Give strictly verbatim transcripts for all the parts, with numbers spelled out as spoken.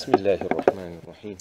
بسم الله الرحمن الرحيم.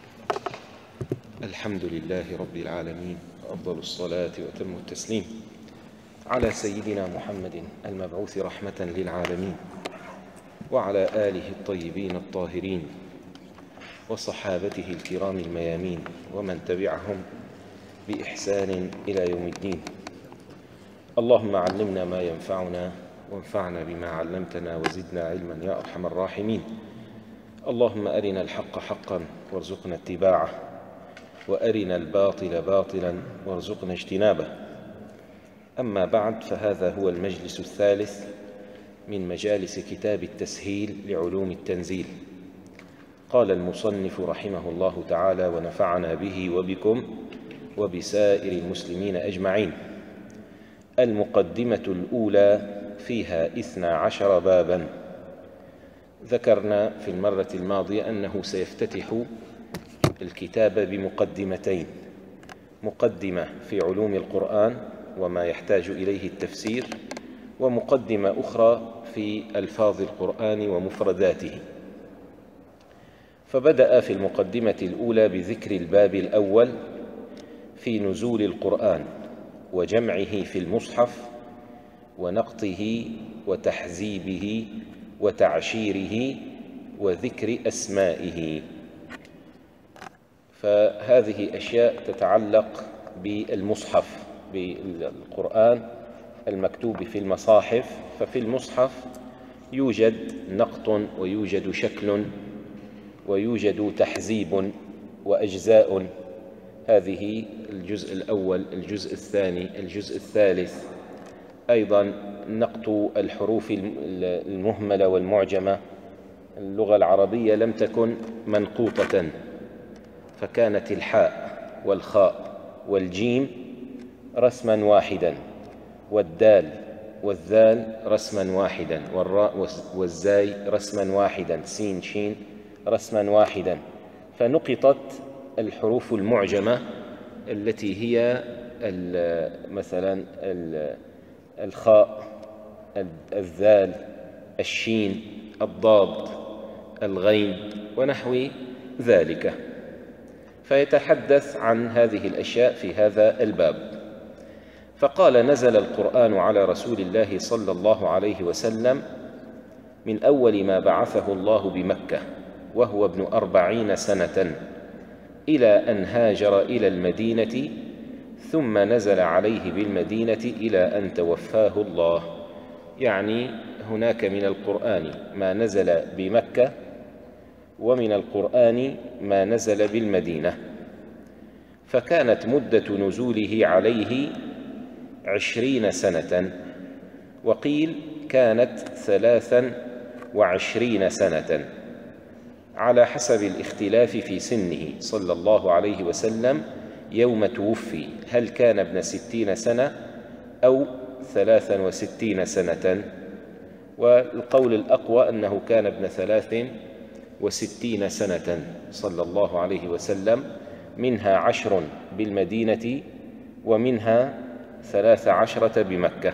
الحمد لله رب العالمين، أفضل الصلاة وأتم التسليم على سيدنا محمد المبعوث رحمة للعالمين، وعلى آله الطيبين الطاهرين وصحابته الكرام الميامين، ومن تبعهم بإحسان إلى يوم الدين. اللهم علمنا ما ينفعنا وانفعنا بما علمتنا وزدنا علما يا أرحم الراحمين. اللهم أرنا الحق حقا وارزقنا اتباعه، وأرنا الباطل باطلا وارزقنا اجتنابه. أما بعد، فهذا هو المجلس الثالث من مجالس كتاب التسهيل لعلوم التنزيل. قال المصنف رحمه الله تعالى: ونفعنا به وبكم وبسائر المسلمين أجمعين. المقدمة الأولى فيها اثنا عشر بابا. ذكرنا في المرة الماضية أنه سيفتتح الكتاب بمقدمتين: مقدمة في علوم القرآن وما يحتاج إليه التفسير، ومقدمة أخرى في ألفاظ القرآن ومفرداته. فبدأ في المقدمة الأولى بذكر الباب الأول في نزول القرآن وجمعه في المصحف ونقطه وتحزيبه وتعشيره وذكر أسمائه. فهذه أشياء تتعلق بالمصحف، بالقرآن المكتوب في المصاحف. ففي المصحف يوجد نقط ويوجد شكل ويوجد تحزيب وأجزاء. هذه الجزء الأول، الجزء الثاني، الجزء الثالث. أيضا نقط الحروف المهملة والمعجمة. اللغة العربية لم تكن منقوطة، فكانت الحاء والخاء والجيم رسما واحدا، والدال والذال رسما واحدا، والراء والزاي رسما واحدا، سين شين رسما واحدا. فنقطت الحروف المعجمة التي هي مثلا الخاء، الذال، الشين، الضاد، الغين ونحو ذلك. فيتحدث عن هذه الأشياء في هذا الباب. فقال: نزل القرآن على رسول الله صلى الله عليه وسلم من أول ما بعثه الله بمكة وهو ابن أربعين سنة إلى أن هاجر إلى المدينة، ثم نزل عليه بالمدينة إلى أن توفاه الله. يعني هناك من القرآن ما نزل بمكة، ومن القرآن ما نزل بالمدينة. فكانت مدة نزوله عليه عشرين سنة، وقيل كانت ثلاثا وعشرين سنة، على حسب الاختلاف في سنه صلى الله عليه وسلم يوم توفي، هل كان ابن ستين سنة أو ثلاثا وستين سنة. والقول الأقوى أنه كان ابن ثلاث وستين سنة صلى الله عليه وسلم، منها عشر بالمدينة ومنها ثلاث عشرة بمكة.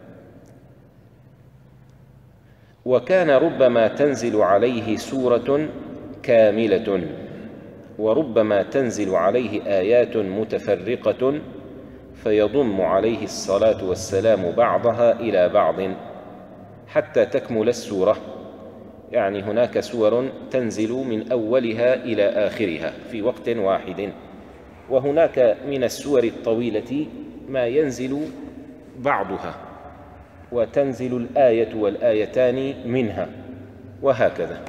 وكان ربما تنزل عليه سورة كاملة، وربما تنزل عليه آيات متفرقة فيضم عليه الصلاة والسلام بعضها إلى بعض حتى تكمل السورة. يعني هناك سور تنزل من أولها إلى آخرها في وقت واحد، وهناك من السور الطويلة ما ينزل بعضها وتنزل الآية والآيتان منها، وهكذا.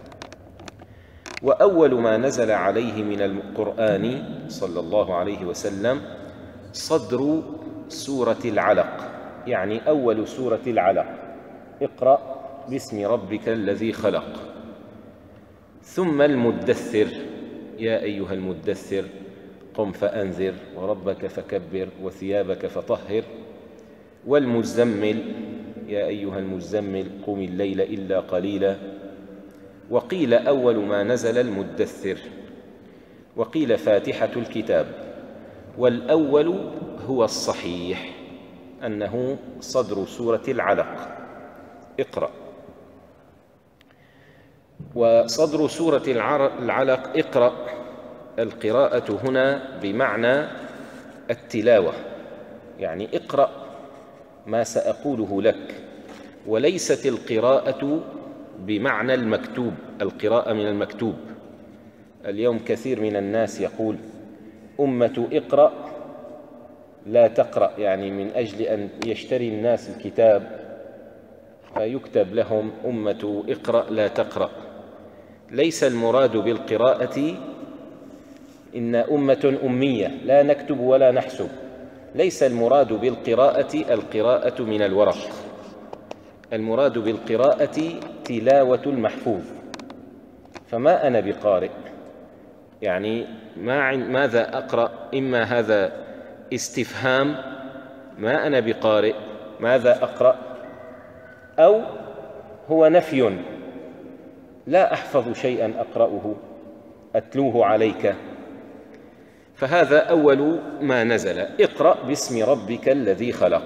وأول ما نزل عليه من القرآن صلى الله عليه وسلم صدر سورة العلق، يعني أول سورة العلق: اقرأ باسم ربك الذي خلق. ثم المدثر: يا أيها المدثر قم فأنذر وربك فكبر وثيابك فطهر. والمزمل: يا أيها المزمل قم الليل إلا قليلا. وقيل أول ما نزل المدثر، وقيل فاتحة الكتاب. والأول هو الصحيح، أنه صدر سورة العلق: اقرأ. وصدر سورة العلق اقرأ، القراءة هنا بمعنى التلاوة، يعني اقرأ ما سأقوله لك، وليست القراءة بمعنى المكتوب، القراءة من المكتوب. اليوم كثير من الناس يقول أمة اقرأ لا تقرأ، يعني من أجل أن يشتري الناس الكتاب فيكتب لهم أمة اقرأ لا تقرأ. ليس المراد بالقراءة إن أمة أمية لا نكتب ولا نحسب، ليس المراد بالقراءة القراءة من الورق، المراد بالقراءة تلاوة المحفوظ. فما أنا بقارئ، يعني ما ماذا أقرأ؟ إما هذا استفهام، ما أنا بقارئ ماذا أقرأ، أو هو نفي، لا أحفظ شيئا أقرأه أتلوه عليك. فهذا أول ما نزل، اقرأ باسم ربك الذي خلق،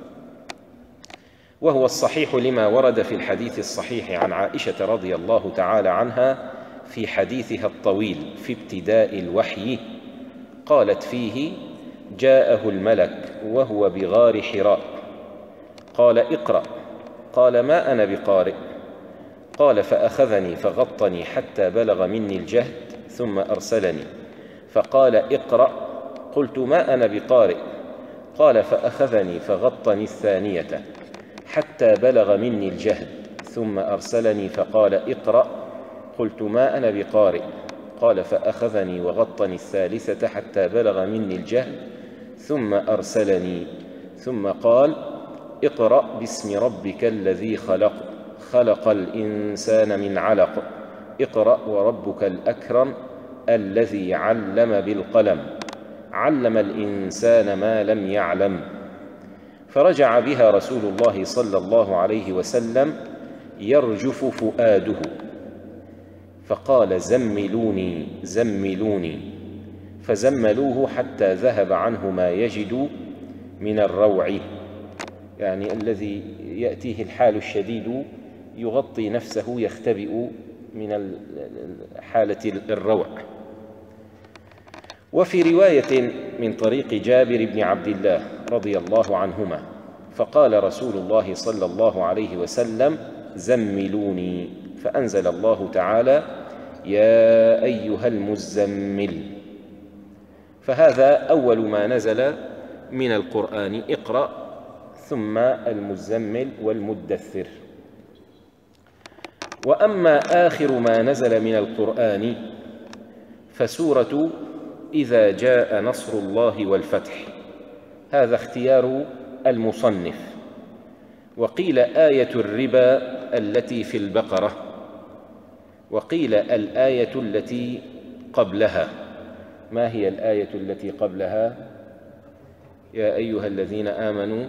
وهو الصحيح لما ورد في الحديث الصحيح عن عائشة رضي الله تعالى عنها في حديثها الطويل في ابتداء الوحي، قالت فيه: جاءه الملك وهو بغار حراء قال: اقرأ. قال: ما أنا بقارئ. قال: فأخذني فغطني حتى بلغ مني الجهد ثم أرسلني فقال: اقرأ. قلت: ما أنا بقارئ. قال: فأخذني فغطني الثانية حتى بلغ مني الجهد ثم أرسلني فقال: اقرأ. قلت: ما أنا بقارئ. قال: فأخذني وغطني الثالثة حتى بلغ مني الجهد ثم أرسلني ثم قال: اقرأ باسم ربك الذي خلق خلق الإنسان من علق اقرأ وربك الأكرم الذي علم بالقلم علم الإنسان ما لم يعلم. فرجع بها رسول الله صلى الله عليه وسلم يرجف فؤاده فقال: زملوني زملوني، فزملوه حتى ذهب عنه ما يجد من الروع، يعني الذي يأتيه الحال الشديد يغطي نفسه، يختبئ من حالة الروع. وفي رواية من طريق جابر بن عبد الله رضي الله عنهما: فقال رسول الله صلى الله عليه وسلم: زملوني، فأنزل الله تعالى: يا أيها المزمل. فهذا أول ما نزل من القرآن، اقرأ، ثم المزمل والمدثر. وأما آخر ما نزل من القرآن فسورة إذا جاء نصر الله والفتح، هذا اختيار المصنف. وقيل آية الربا التي في البقرة، وقيل الآية التي قبلها. ما هي الآية التي قبلها؟ يا أيها الذين آمنوا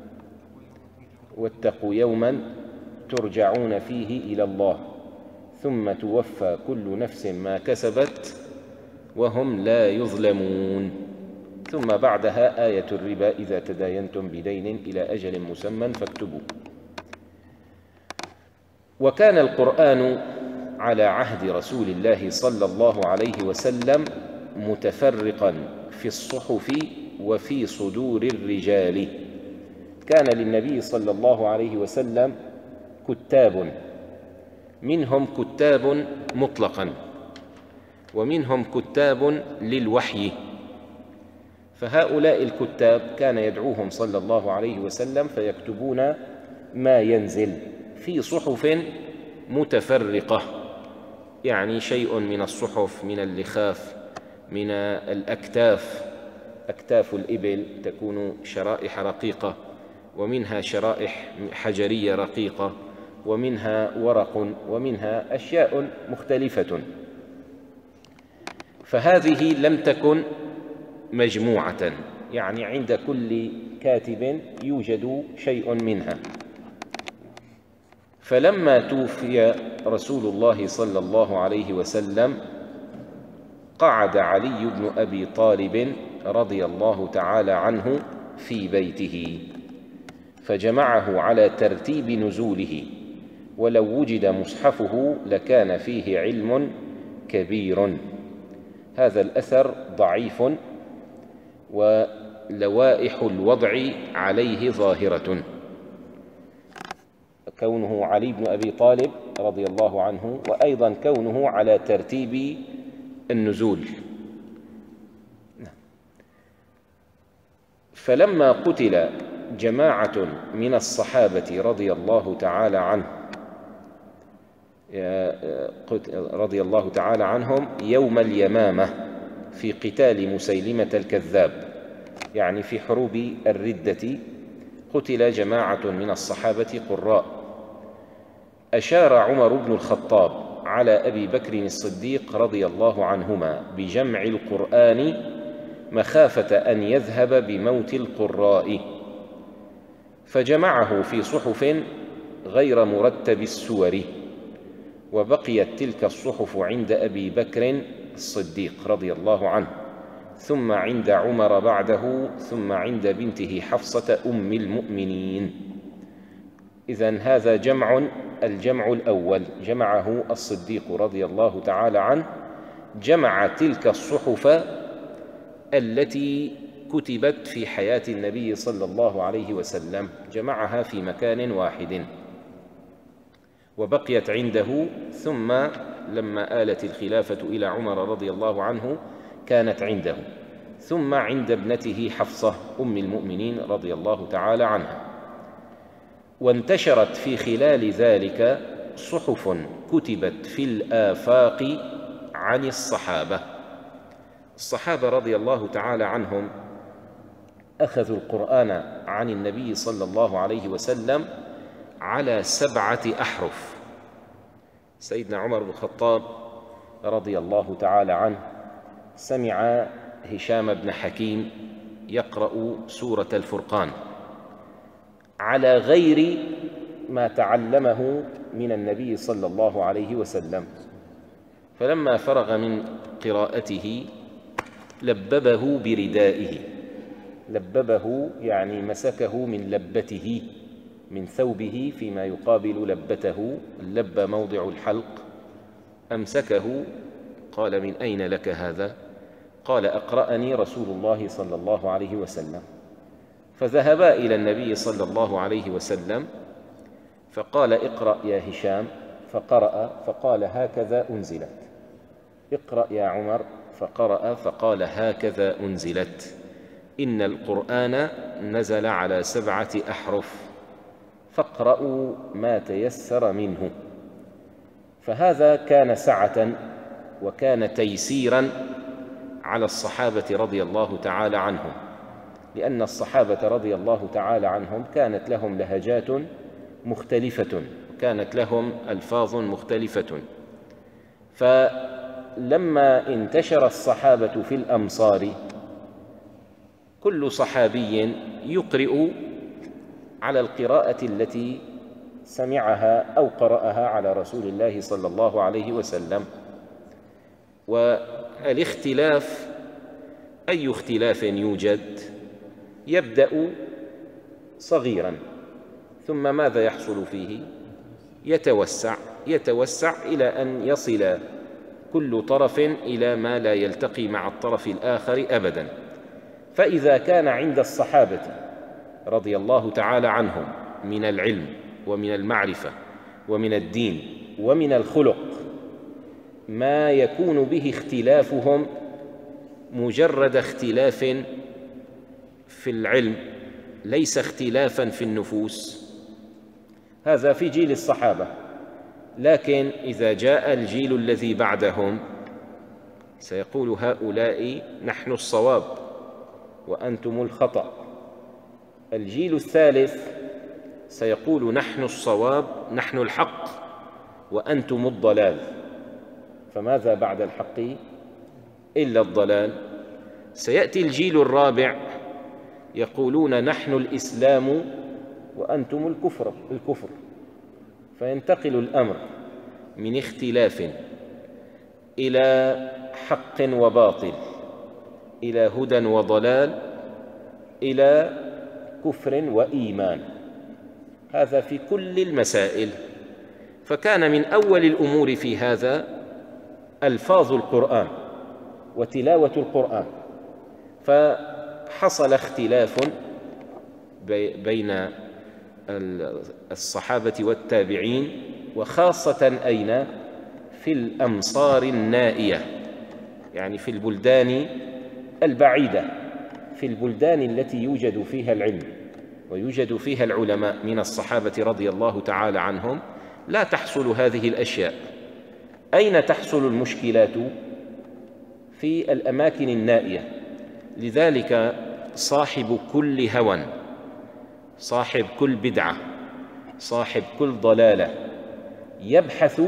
واتقوا يوما ترجعون فيه إلى الله ثم توفى كل نفس ما كسبت وهم لا يظلمون. ثم بعدها آية الربا إذا تداينتم بدين إلى أجل مسمى فاكتبوا. وكان القرآن على عهد رسول الله صلى الله عليه وسلم متفرقا في الصحف وفي صدور الرجال. كان للنبي صلى الله عليه وسلم كتاب، منهم كتاب مطلقا ومنهم كتاب للوحي، فهؤلاء الكتاب كان يدعوهم صلى الله عليه وسلم فيكتبون ما ينزل في صحف متفرقة، يعني شيء من الصحف من اللخاف، من الأكتاف، أكتاف الإبل تكون شرائح رقيقة، ومنها شرائح حجرية رقيقة، ومنها ورق، ومنها أشياء مختلفة. فهذه لم تكن مجموعة، يعني عند كل كاتب يوجد شيء منها. فلما توفي رسول الله صلى الله عليه وسلم قعد علي بن أبي طالب رضي الله تعالى عنه في بيته، فجمعه على ترتيب نزوله، ولو وجد مصحفه لكان فيه علم كبير. هذا الأثر ضعيف ولوائح الوضع عليه ظاهرة، كونه علي بن أبي طالب رضي الله عنه، وأيضا كونه على ترتيب النزول. فلما قتل جماعة من الصحابة رضي الله تعالى عنه رضي الله تعالى عنهم يوم اليمامة في قتال مسيلمة الكذاب، يعني في حروب الردة، قتل جماعة من الصحابة قراء. أشار عمر بن الخطاب على أبي بكر الصديق رضي الله عنهما بجمع القرآن مخافة أن يذهب بموت القراء، فجمعه في صحف غير مرتب السور، وبقيت تلك الصحف عند أبي بكر الصديق رضي الله عنه، ثم عند عمر بعده، ثم عند بنته حفصة أم المؤمنين. إذن هذا جمع، الجمع الأول جمعه الصديق رضي الله تعالى عنه، جمع تلك الصحف التي كتبت في حياة النبي صلى الله عليه وسلم، جمعها في مكان واحد وبقيت عنده، ثم لما آلت الخلافة إلى عمر رضي الله عنه كانت عنده، ثم عند ابنته حفصة أم المؤمنين رضي الله تعالى عنها. وانتشرت في خلال ذلك صحف كتبت في الآفاق عن الصحابة. الصحابة رضي الله تعالى عنهم أخذوا القرآن عن النبي صلى الله عليه وسلم على سبعة أحرف. سيدنا عمر بن الخطاب رضي الله تعالى عنه سمع هشام بن حكيم يقرأ سورة الفرقان على غير ما تعلمه من النبي صلى الله عليه وسلم، فلما فرغ من قراءته لببه بردائه، لببه يعني مسكه من لبته، من ثوبه فيما يقابل لبته، اللب موضع الحلق، أمسكه. قال: من أين لك هذا؟ قال: أقرأني رسول الله صلى الله عليه وسلم. فذهبا إلى النبي صلى الله عليه وسلم فقال: اقرأ يا هشام، فقرأ فقال: هكذا أنزلت. اقرأ يا عمر، فقرأ فقال: هكذا أنزلت. إن القرآن نزل على سبعة أحرف فاقرأوا ما تيسر منه. فهذا كان سعة وكان تيسيرا على الصحابة رضي الله تعالى عنهم، لأن الصحابة رضي الله تعالى عنهم كانت لهم لهجات مختلفة، كانت لهم ألفاظ مختلفة. فلما انتشر الصحابة في الأمصار كل صحابي يقرئ على القراءة التي سمعها أو قرأها على رسول الله صلى الله عليه وسلم. والاختلاف أي اختلاف يوجد يبدأ صغيرا، ثم ماذا يحصل فيه؟ يتوسع يتوسع إلى أن يصل كل طرف إلى ما لا يلتقي مع الطرف الآخر أبدا. فإذا كان عند الصحابة رضي الله تعالى عنهم من العلم ومن المعرفة ومن الدين ومن الخلق ما يكون به اختلافهم مجرد اختلاف في العلم، ليس اختلافا في النفوس، هذا في جيل الصحابة. لكن إذا جاء الجيل الذي بعدهم سيقول هؤلاء نحن الصواب وأنتم الخطأ. الجيل الثالث سيقول نحن الصواب، نحن الحق وأنتم الضلال. فماذا بعد الحق إلا الضلال؟ سيأتي الجيل الرابع يقولون نحن الإسلام وأنتم الكفر الكفر فينتقل الأمر من اختلاف إلى حق وباطل، إلى هدى وضلال، إلى كفر وإيمان. هذا في كل المسائل. فكان من أول الأمور في هذا ألفاظ القرآن وتلاوة القرآن، فحصل اختلاف بين الصحابة والتابعين، وخاصة أين؟ في الأمصار النائية، يعني في البلدان البعيدة، في البلدان التي يوجد فيها العلم ويوجد فيها العلماء من الصحابة رضي الله تعالى عنهم، لا تحصل هذه الأشياء. أين تحصل المشكلات؟ في الأماكن النائية. لذلك صاحب كل هوى، صاحب كل بدعة، صاحب كل ضلالة يبحث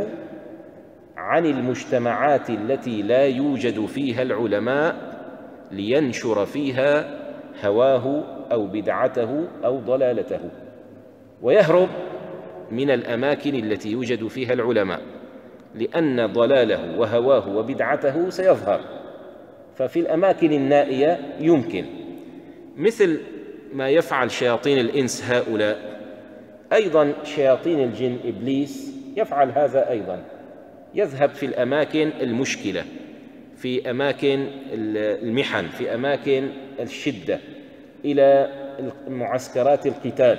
عن المجتمعات التي لا يوجد فيها العلماء لينشر فيها هواه أو بدعته أو ضلالته، ويهرب من الأماكن التي يوجد فيها العلماء، لأن ضلاله وهواه وبدعته سيظهر. ففي الأماكن النائية يمكن، مثل ما يفعل شياطين الإنس هؤلاء، أيضا شياطين الجن إبليس يفعل هذا أيضا، يذهب في الأماكن المشكلة، في أماكن المحن، في أماكن الشدة، إلى معسكرات القتال.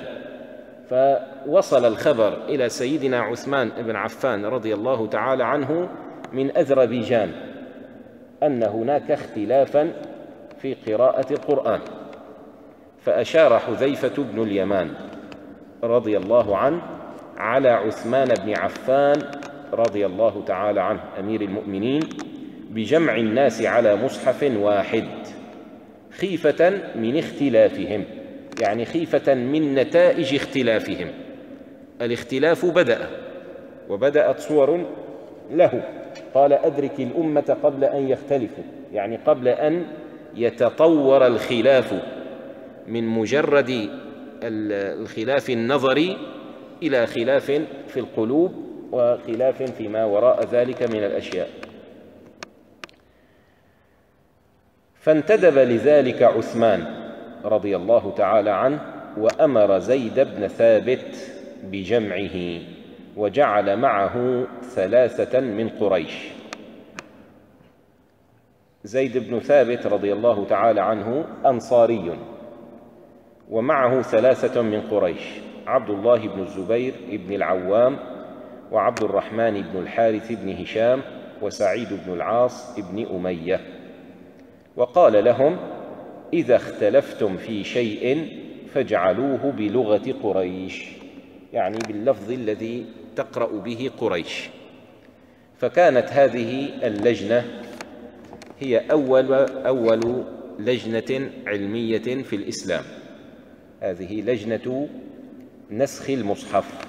فوصل الخبر إلى سيدنا عثمان بن عفان رضي الله تعالى عنه من أذربيجان أن هناك اختلافا في قراءة القرآن، فأشار حذيفة بن اليمان رضي الله عنه على عثمان بن عفان رضي الله تعالى عنه أمير المؤمنين بجمع الناس على مصحف واحد، خيفة من اختلافهم، يعني خيفة من نتائج اختلافهم. الاختلاف بدأ وبدأت صور له، قال أدرك الأمة قبل أن يختلفوا، يعني قبل أن يتطور الخلاف من مجرد الخلاف النظري إلى خلاف في القلوب وخلاف فيما وراء ذلك من الأشياء. فانتدب لذلك عثمان رضي الله تعالى عنه، وأمر زيد بن ثابت بجمعه، وجعل معه ثلاثة من قريش. زيد بن ثابت رضي الله تعالى عنه أنصاري، ومعه ثلاثة من قريش: عبد الله بن الزبير بن العوام، وعبد الرحمن بن الحارث بن هشام، وسعيد بن العاص بن أمية. وقال لهم: إذا اختلفتم في شيء فاجعلوه بلغة قريش، يعني باللفظ الذي تقرأ به قريش. فكانت هذه اللجنة هي أول أول لجنة علمية في الإسلام، هذه لجنة نسخ المصحف.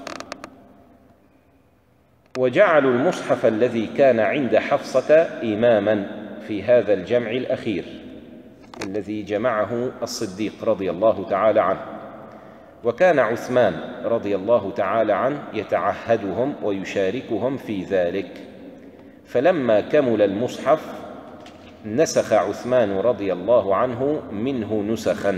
وجعلوا المصحف الذي كان عند حفصة إماماً في هذا الجمع الأخير الذي جمعه الصديق رضي الله تعالى عنه، وكان عثمان رضي الله تعالى عنه يتعهدهم ويشاركهم في ذلك. فلما كمل المصحف نسخ عثمان رضي الله عنه منه نسخاً،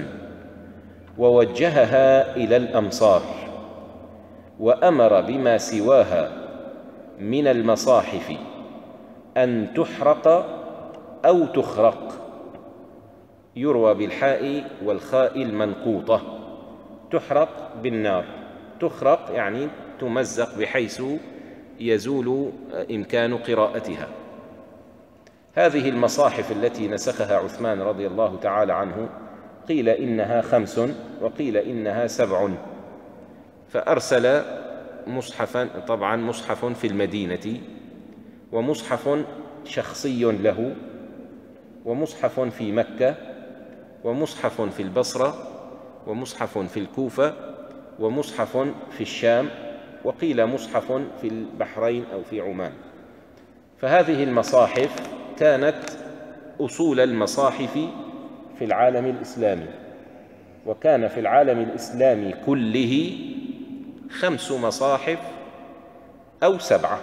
ووجهها إلى الأمصار، وأمر بما سواها من المصاحف أن تحرق أو تخرق، يروى بالحاء والخاء المنقوطة، تحرق بالنار، تخرق يعني تمزق بحيث يزول إمكان قراءتها. هذه المصاحف التي نسخها عثمان رضي الله تعالى عنه قيل إنها خمس وقيل إنها سبع. فأرسل مصحفا، طبعا مصحف في المدينة، ومصحف شخصي له، ومصحف في مكة، ومصحف في البصرة، ومصحف في الكوفة، ومصحف في الشام، وقيل مصحف في البحرين أو في عمان. فهذه المصاحف كانت أصول المصاحف في العالم الإسلامي، وكان في العالم الإسلامي كله خمس مصاحف أو سبعة.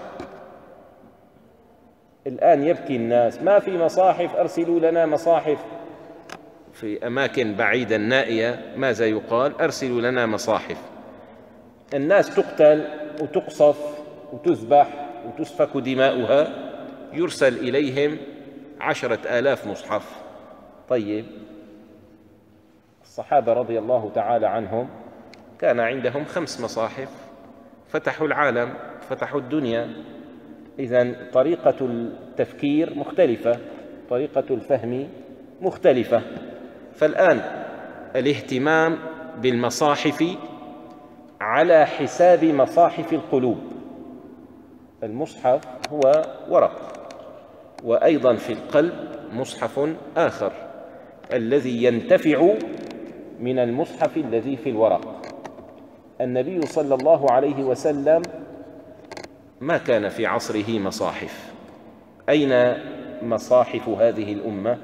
الآن يبكي الناس: ما في مصاحف، أرسلوا لنا مصاحف. في أماكن بعيدة نائية ماذا يقال؟ أرسلوا لنا مصاحف. الناس تقتل وتقصف وتذبح وتسفك دماؤها يرسل إليهم عشرة آلاف مصحف. طيب الصحابة رضي الله تعالى عنهم كان عندهم خمس مصاحف، فتحوا العالم، فتحوا الدنيا. إذن طريقة التفكير مختلفة، طريقة الفهم مختلفة. فالآن الاهتمام بالمصاحف على حساب مصاحف القلوب. المصحف هو ورق، وأيضا في القلب مصحف آخر الذي ينتفع من المصحف الذي في الورق. النبي صلى الله عليه وسلم ما كان في عصره مصاحف. أين مصاحف هذه الأمة؟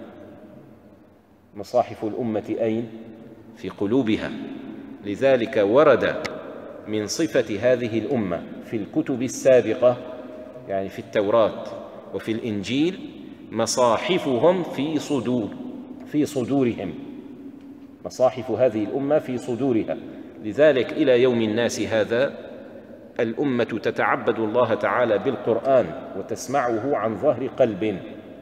مصاحف الأمة أين؟ في قلوبها. لذلك ورد من صفة هذه الأمة في الكتب السابقة، يعني في التوراة وفي الإنجيل، مصاحفهم في صدور في صدورهم، مصاحف هذه الأمة في صدورها. لذلك إلى يوم الناس هذا الأمة تتعبد الله تعالى بالقرآن وتسمعه عن ظهر قلب.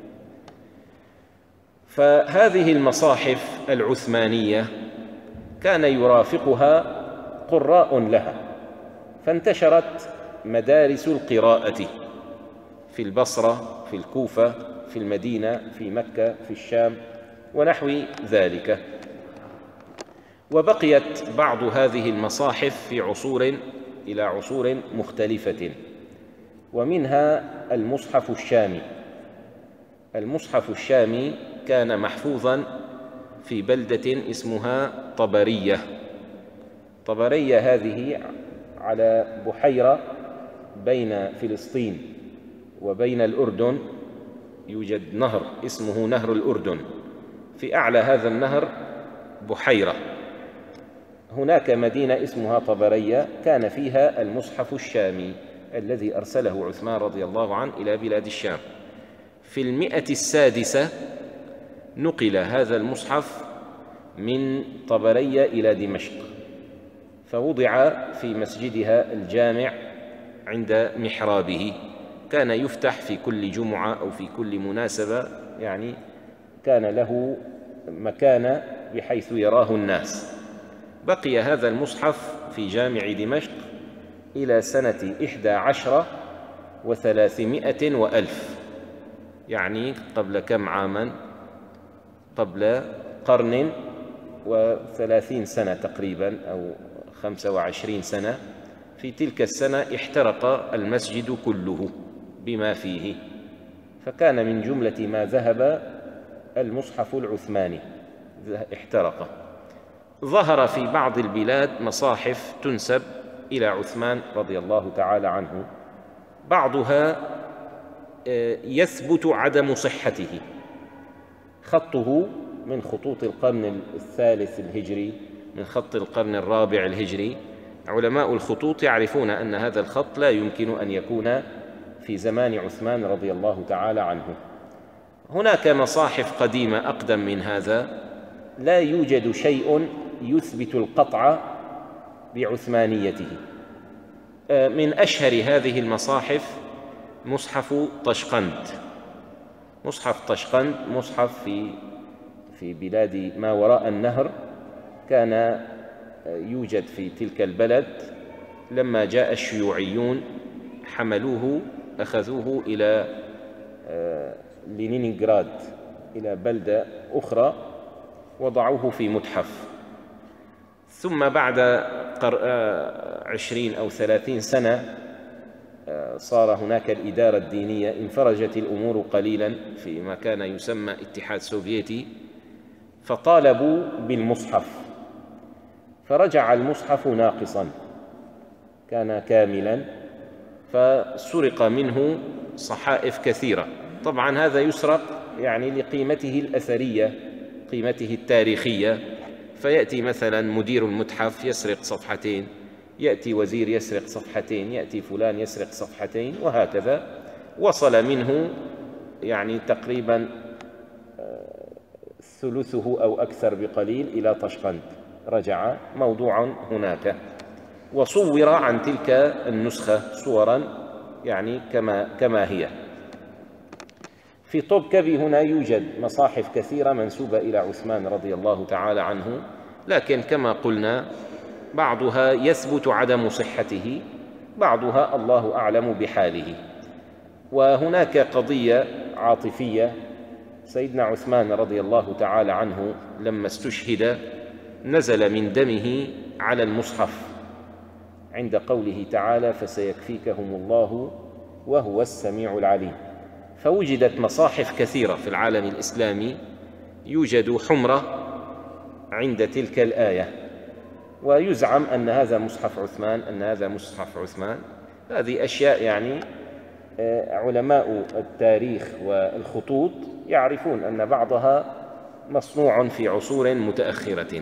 فهذه المصاحف العثمانية كان يرافقها قراء لها، فانتشرت مدارس القراءة في البصرة، في الكوفة، في المدينة، في مكة، في الشام ونحو ذلك. وبقيت بعض هذه المصاحف في عصور إلى عصور مختلفة، ومنها المصحف الشامي. المصحف الشامي كان محفوظا في بلدة اسمها طبرية. طبرية هذه على بحيرة بين فلسطين وبين الأردن، يوجد نهر اسمه نهر الأردن، في أعلى هذا النهر بحيرة، هناك مدينة اسمها طبرية كان فيها المصحف الشامي الذي أرسله عثمان رضي الله عنه إلى بلاد الشام. في المئة السادسة نقل هذا المصحف من طبرية إلى دمشق، فوضع في مسجدها الجامع عند محرابه، كان يفتح في كل جمعة أو في كل مناسبة، يعني كان له مكانة بحيث يراه الناس. بقي هذا المصحف في جامع دمشق إلى سنة إحدى عشرة وثلاثمائة وألف، يعني قبل كم عاما؟ قبل قرن وثلاثين سنة تقريبا أو خمسة وعشرين سنة. في تلك السنة احترق المسجد كله بما فيه، فكان من جملة ما ذهب المصحف العثماني، احترق. ظهر في بعض البلاد مصاحف تنسب إلى عثمان رضي الله تعالى عنه، بعضها يثبت عدم صحته، خطه من خطوط القرن الثالث الهجري، من خط القرن الرابع الهجري. علماء الخطوط يعرفون أن هذا الخط لا يمكن أن يكون في زمان عثمان رضي الله تعالى عنه. هناك مصاحف قديمة أقدم من هذا لا يوجد شيء يثبت القطع بعثمانيته. من أشهر هذه المصاحف مصحف طشقند. مصحف طشقند مصحف في في بلاد ما وراء النهر، كان يوجد في تلك البلد. لما جاء الشيوعيون حملوه، أخذوه إلى لينينغراد، إلى بلدة أخرى، وضعوه في متحف. ثم بعد عشرين أو ثلاثين سنة صار هناك الإدارة الدينية، انفرجت الأمور قليلا فيما كان يسمى اتحاد سوفيتي، فطالبوا بالمصحف، فرجع المصحف ناقصا، كان كاملا، فسرق منه صحائف كثيرة. طبعا هذا يسرق يعني لقيمته الأثرية، قيمته التاريخية، فيأتي مثلا مدير المتحف يسرق صفحتين، يأتي وزير يسرق صفحتين، يأتي فلان يسرق صفحتين، وهكذا. وصل منه يعني تقريبا ثلثه أو أكثر بقليل إلى طشقند، رجع موضوعا هناك، وصور عن تلك النسخة صورا يعني كما كما هي. في طبكبي هنا يوجد مصاحف كثيرة منسوبة إلى عثمان رضي الله تعالى عنه، لكن كما قلنا بعضها يثبت عدم صحته، بعضها الله أعلم بحاله. وهناك قضية عاطفية، سيدنا عثمان رضي الله تعالى عنه لما استشهد نزل من دمه على المصحف عند قوله تعالى: فسيكفيكهم الله وهو السميع العليم. فوجدت مصاحف كثيرة في العالم الإسلامي يوجد حمرة عند تلك الآية، ويزعم أن هذا مصحف عثمان، أن هذا مصحف عثمان. هذه أشياء يعني علماء التاريخ والخطوط يعرفون أن بعضها مصنوع في عصور متأخرة.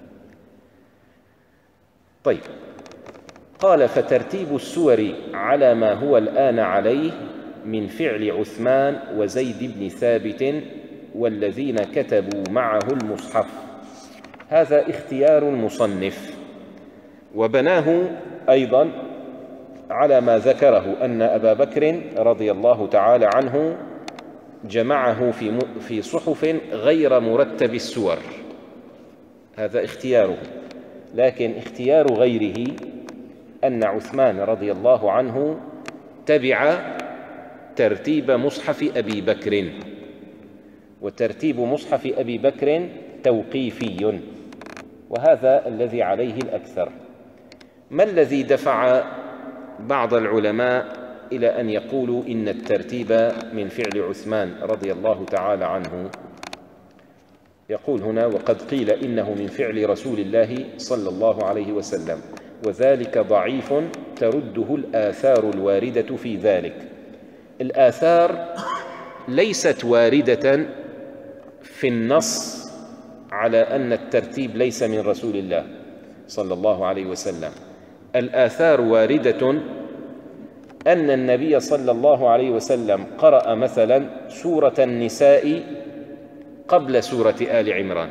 طيب، قال: فترتيب السور على ما هو الآن عليه من فعل عثمان وزيد بن ثابت والذين كتبوا معه المصحف، هذا اختيار المصنف، وبناه أيضا على ما ذكره أن أبا بكر رضي الله تعالى عنه جمعه في في صحف غير مرتب السور، هذا اختياره. لكن اختيار غيره أن عثمان رضي الله عنه تبع ترتيب مصحف أبي بكر، وترتيب مصحف أبي بكر توقيفي، وهذا الذي عليه الأكثر. ما الذي دفع بعض العلماء إلى أن يقولوا إن الترتيب من فعل عثمان رضي الله تعالى عنه؟ يقول هنا: وقد قيل إنه من فعل رسول الله صلى الله عليه وسلم، وذلك ضعيف ترده الآثار الواردة في ذلك. الآثار ليست واردة في النص على أن الترتيب ليس من رسول الله صلى الله عليه وسلم. الآثار واردة أن النبي صلى الله عليه وسلم قرأ مثلا سورة النساء قبل سورة آل عمران،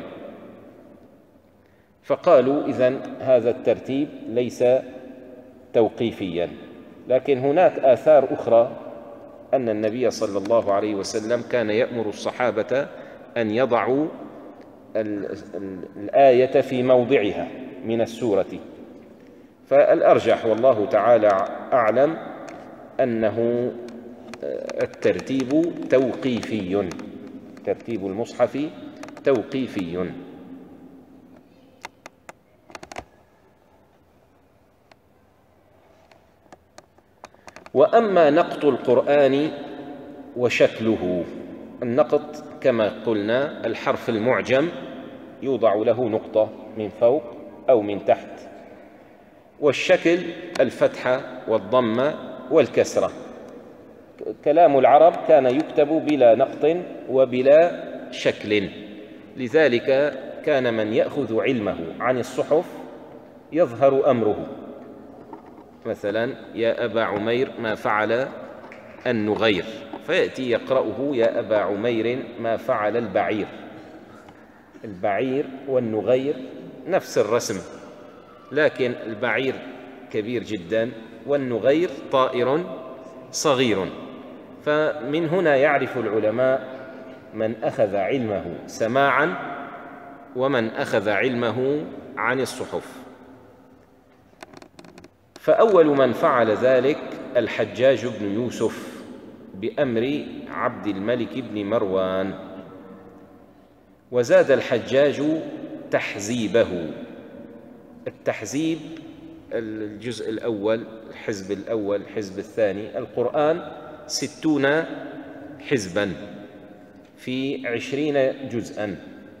فقالوا إذن هذا الترتيب ليس توقيفيا. لكن هناك آثار أخرى أن النبي صلى الله عليه وسلم كان يأمر الصحابة أن يضعوا الآية في موضعها من السورة. فالأرجح والله تعالى أعلم أنه الترتيب توقيفي، ترتيب المصحف توقيفي. وأما نقط القرآن وشكله، النقط كما قلنا الحرف المعجم يوضع له نقطة من فوق أو من تحت، والشكل الفتحة والضمة والكسرة. كلام العرب كان يكتب بلا نقط وبلا شكل، لذلك كان من يأخذ علمه عن الصحف يظهر أمره. مثلا: يا أبا عمير ما فعل النغير، فيأتي يقرأه: يا أبا عمير ما فعل البعير. البعير والنغير نفس الرسم، لكن البعير كبير جدا والنغير طائر صغير. فمن هنا يعرف العلماء من أخذ علمه سماعا ومن أخذ علمه عن الصحف. فأول من فعل ذلك الحجاج بن يوسف بأمر عبد الملك بن مروان، وزاد الحجاج تحزيبه. التحزيب الجزء الأول، الحزب الأول، الحزب الثاني. القرآن ستون حزبا في عشرين جزءا.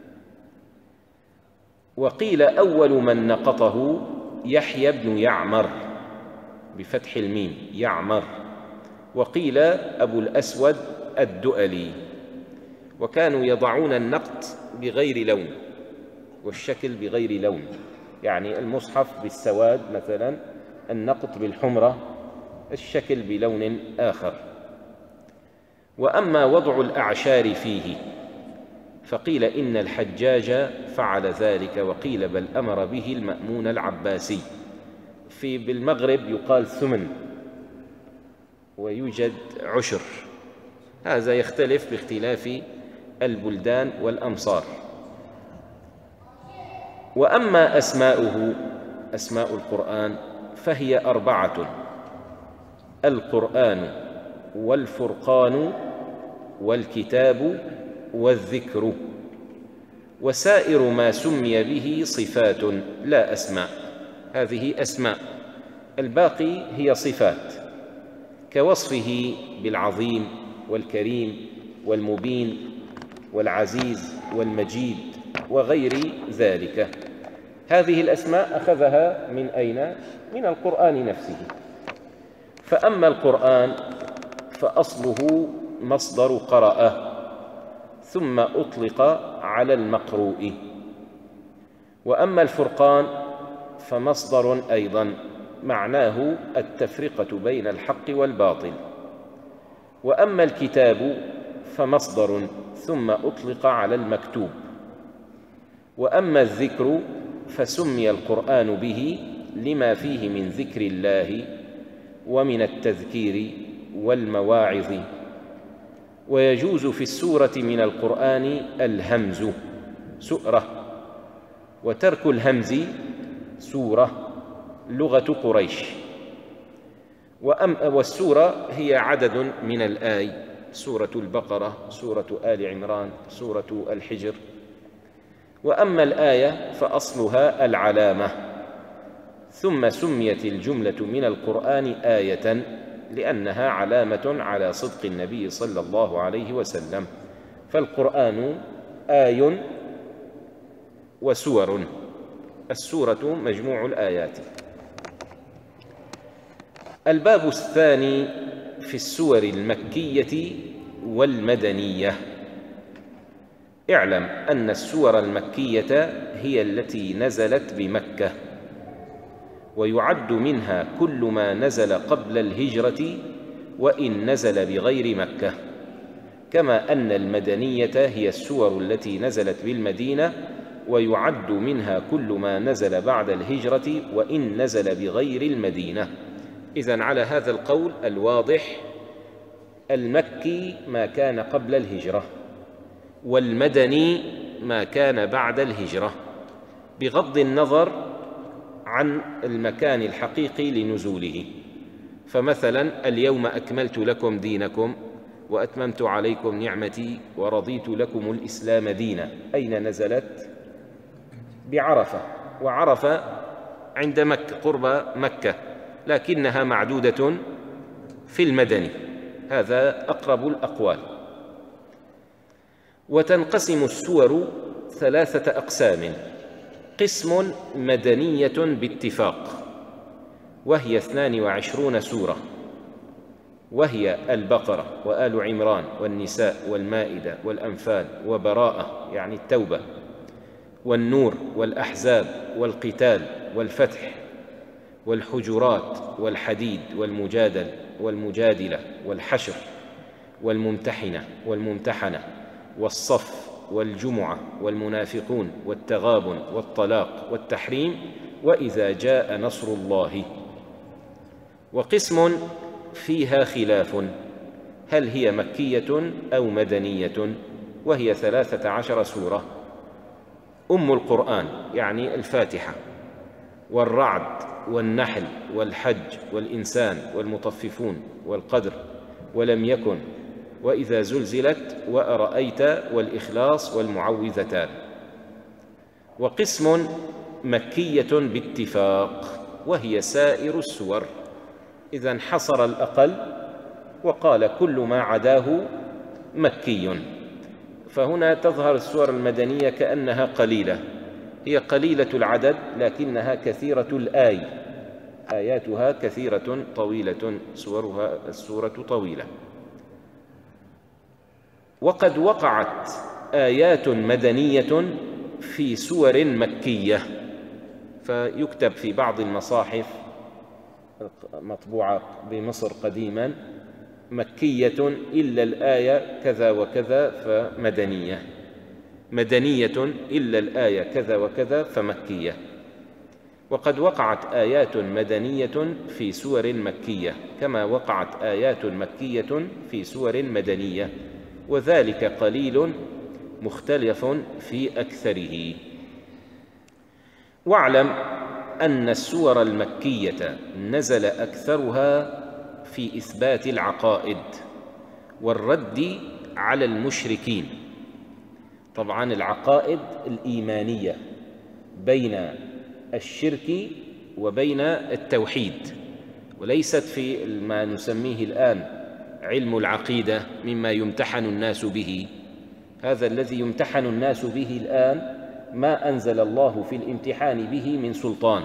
وقيل أول من نقطه يحيى بن يعمر بفتح الميم، يعمر. وقيل أبو الأسود الدؤلي. وكانوا يضعون النقط بغير لون والشكل بغير لون، يعني المصحف بالسواد مثلا، النقط بالحمرة، الشكل بلون آخر. وأما وضع الأعشار فيه فقيل إن الحجاج فعل ذلك، وقيل بل أمر به المأمون العباسي. في بالمغرب يقال ثمن، ويوجد عشر، هذا يختلف باختلاف البلدان والأمصار. وأما أسماؤه، أسماء القرآن، فهي أربعة: القرآن والفرقان والكتاب والذكر، وسائر ما سمي به صفات لا أسماء. هذه أسماء، الباقي هي صفات، كوصفه بالعظيم والكريم والمبين والعزيز والمجيد وغير ذلك. هذه الأسماء أخذها من أين؟ من القرآن نفسه. فأما القرآن فأصله مصدر قرأ، ثم أطلق على المقروء. وأما الفرقان فمصدر أيضا، معناه التفرقة بين الحق والباطل. وأما الكتاب فمصدر، ثم أطلق على المكتوب. وأما الذكر فسمي القرآن به لما فيه من ذكر الله ومن التذكير والمواعظ. ويجوز في السورة من القرآن الهمز سؤرة، وترك الهمز سورة، لغة قريش. والسورة هي عدد من الآي، سورة البقرة، سورة آل عمران، سورة الحجر. وأما الآية فأصلها العلامة، ثم سميت الجملة من القرآن آية لأنها علامة على صدق النبي صلى الله عليه وسلم. فالقرآن آي وسور، السورة مجموع الآيات. الباب الثاني في السور المكية والمدنية. اعلم أن السور المكية هي التي نزلت بمكة، ويعد منها كل ما نزل قبل الهجرة وإن نزل بغير مكة، كما أن المدنية هي السور التي نزلت بالمدينة، ويعد منها كل ما نزل بعد الهجرة وإن نزل بغير المدينة. إذن على هذا القول الواضح، المكي ما كان قبل الهجرة، والمدني ما كان بعد الهجرة، بغض النظر عن المكان الحقيقي لنزوله. فمثلا اليوم أكملت لكم دينكم وأتممت عليكم نعمتي ورضيت لكم الإسلام دينا، أين نزلت؟ بعرفة، وعرفة عند مكة، قرب مكة، لكنها معدودة في المدني. هذا أقرب الأقوال. وتنقسم السور ثلاثة أقسام: قسم مدنية باتفاق، وهي اثنان وعشرون سورة، وهي البقرة وآل عمران والنساء والمائدة والأنفال وبراءة يعني التوبة، والنور والأحزاب والقتال والفتح والحجرات والحديد والمجادل والمجادلة والحشر والممتحنة والممتحنة والصف والجمعة والمنافقون والتغابن والطلاق والتحريم وإذا جاء نصر الله. وقسم فيها خلاف، هل هي مكية أو مدنية، وهي ثلاثة عشر سورة: أم القرآن يعني الفاتحة، والرعد والنحل والحج والإنسان والمطففون والقدر ولم يكن وإذا زلزلت وأرأيت والإخلاص والمعوذتان. وقسم مكية باتفاق، وهي سائر السور. إذن حصر الأقل وقال كل ما عداه مكي. فهنا تظهر السور المدنية كأنها قليلة، هي قليلة العدد لكنها كثيرة الآي، آياتها كثيرة طويلة، سورها السورة طويلة. وقد وقعت آيات مدنية في سور مكية، فيكتب في بعض المصاحف مطبوعة بمصر قديما: مكية إلا الآية كذا وكذا فمدنية، مدنية إلا الآية كذا وكذا فمكية. وقد وقعت آيات مدنية في سور مكية كما وقعت آيات مكية في سور مدنية، وذلك قليل مختلف في أكثره. واعلم أن السور المكية نزل أكثرها في إثبات العقائد والرد على المشركين. طبعا العقائد الإيمانية بين الشرك وبين التوحيد، وليست في ما نسميه الآن علم العقيدة مما يمتحن الناس به. هذا الذي يمتحن الناس به الآن ما أنزل الله في الامتحان به من سلطان،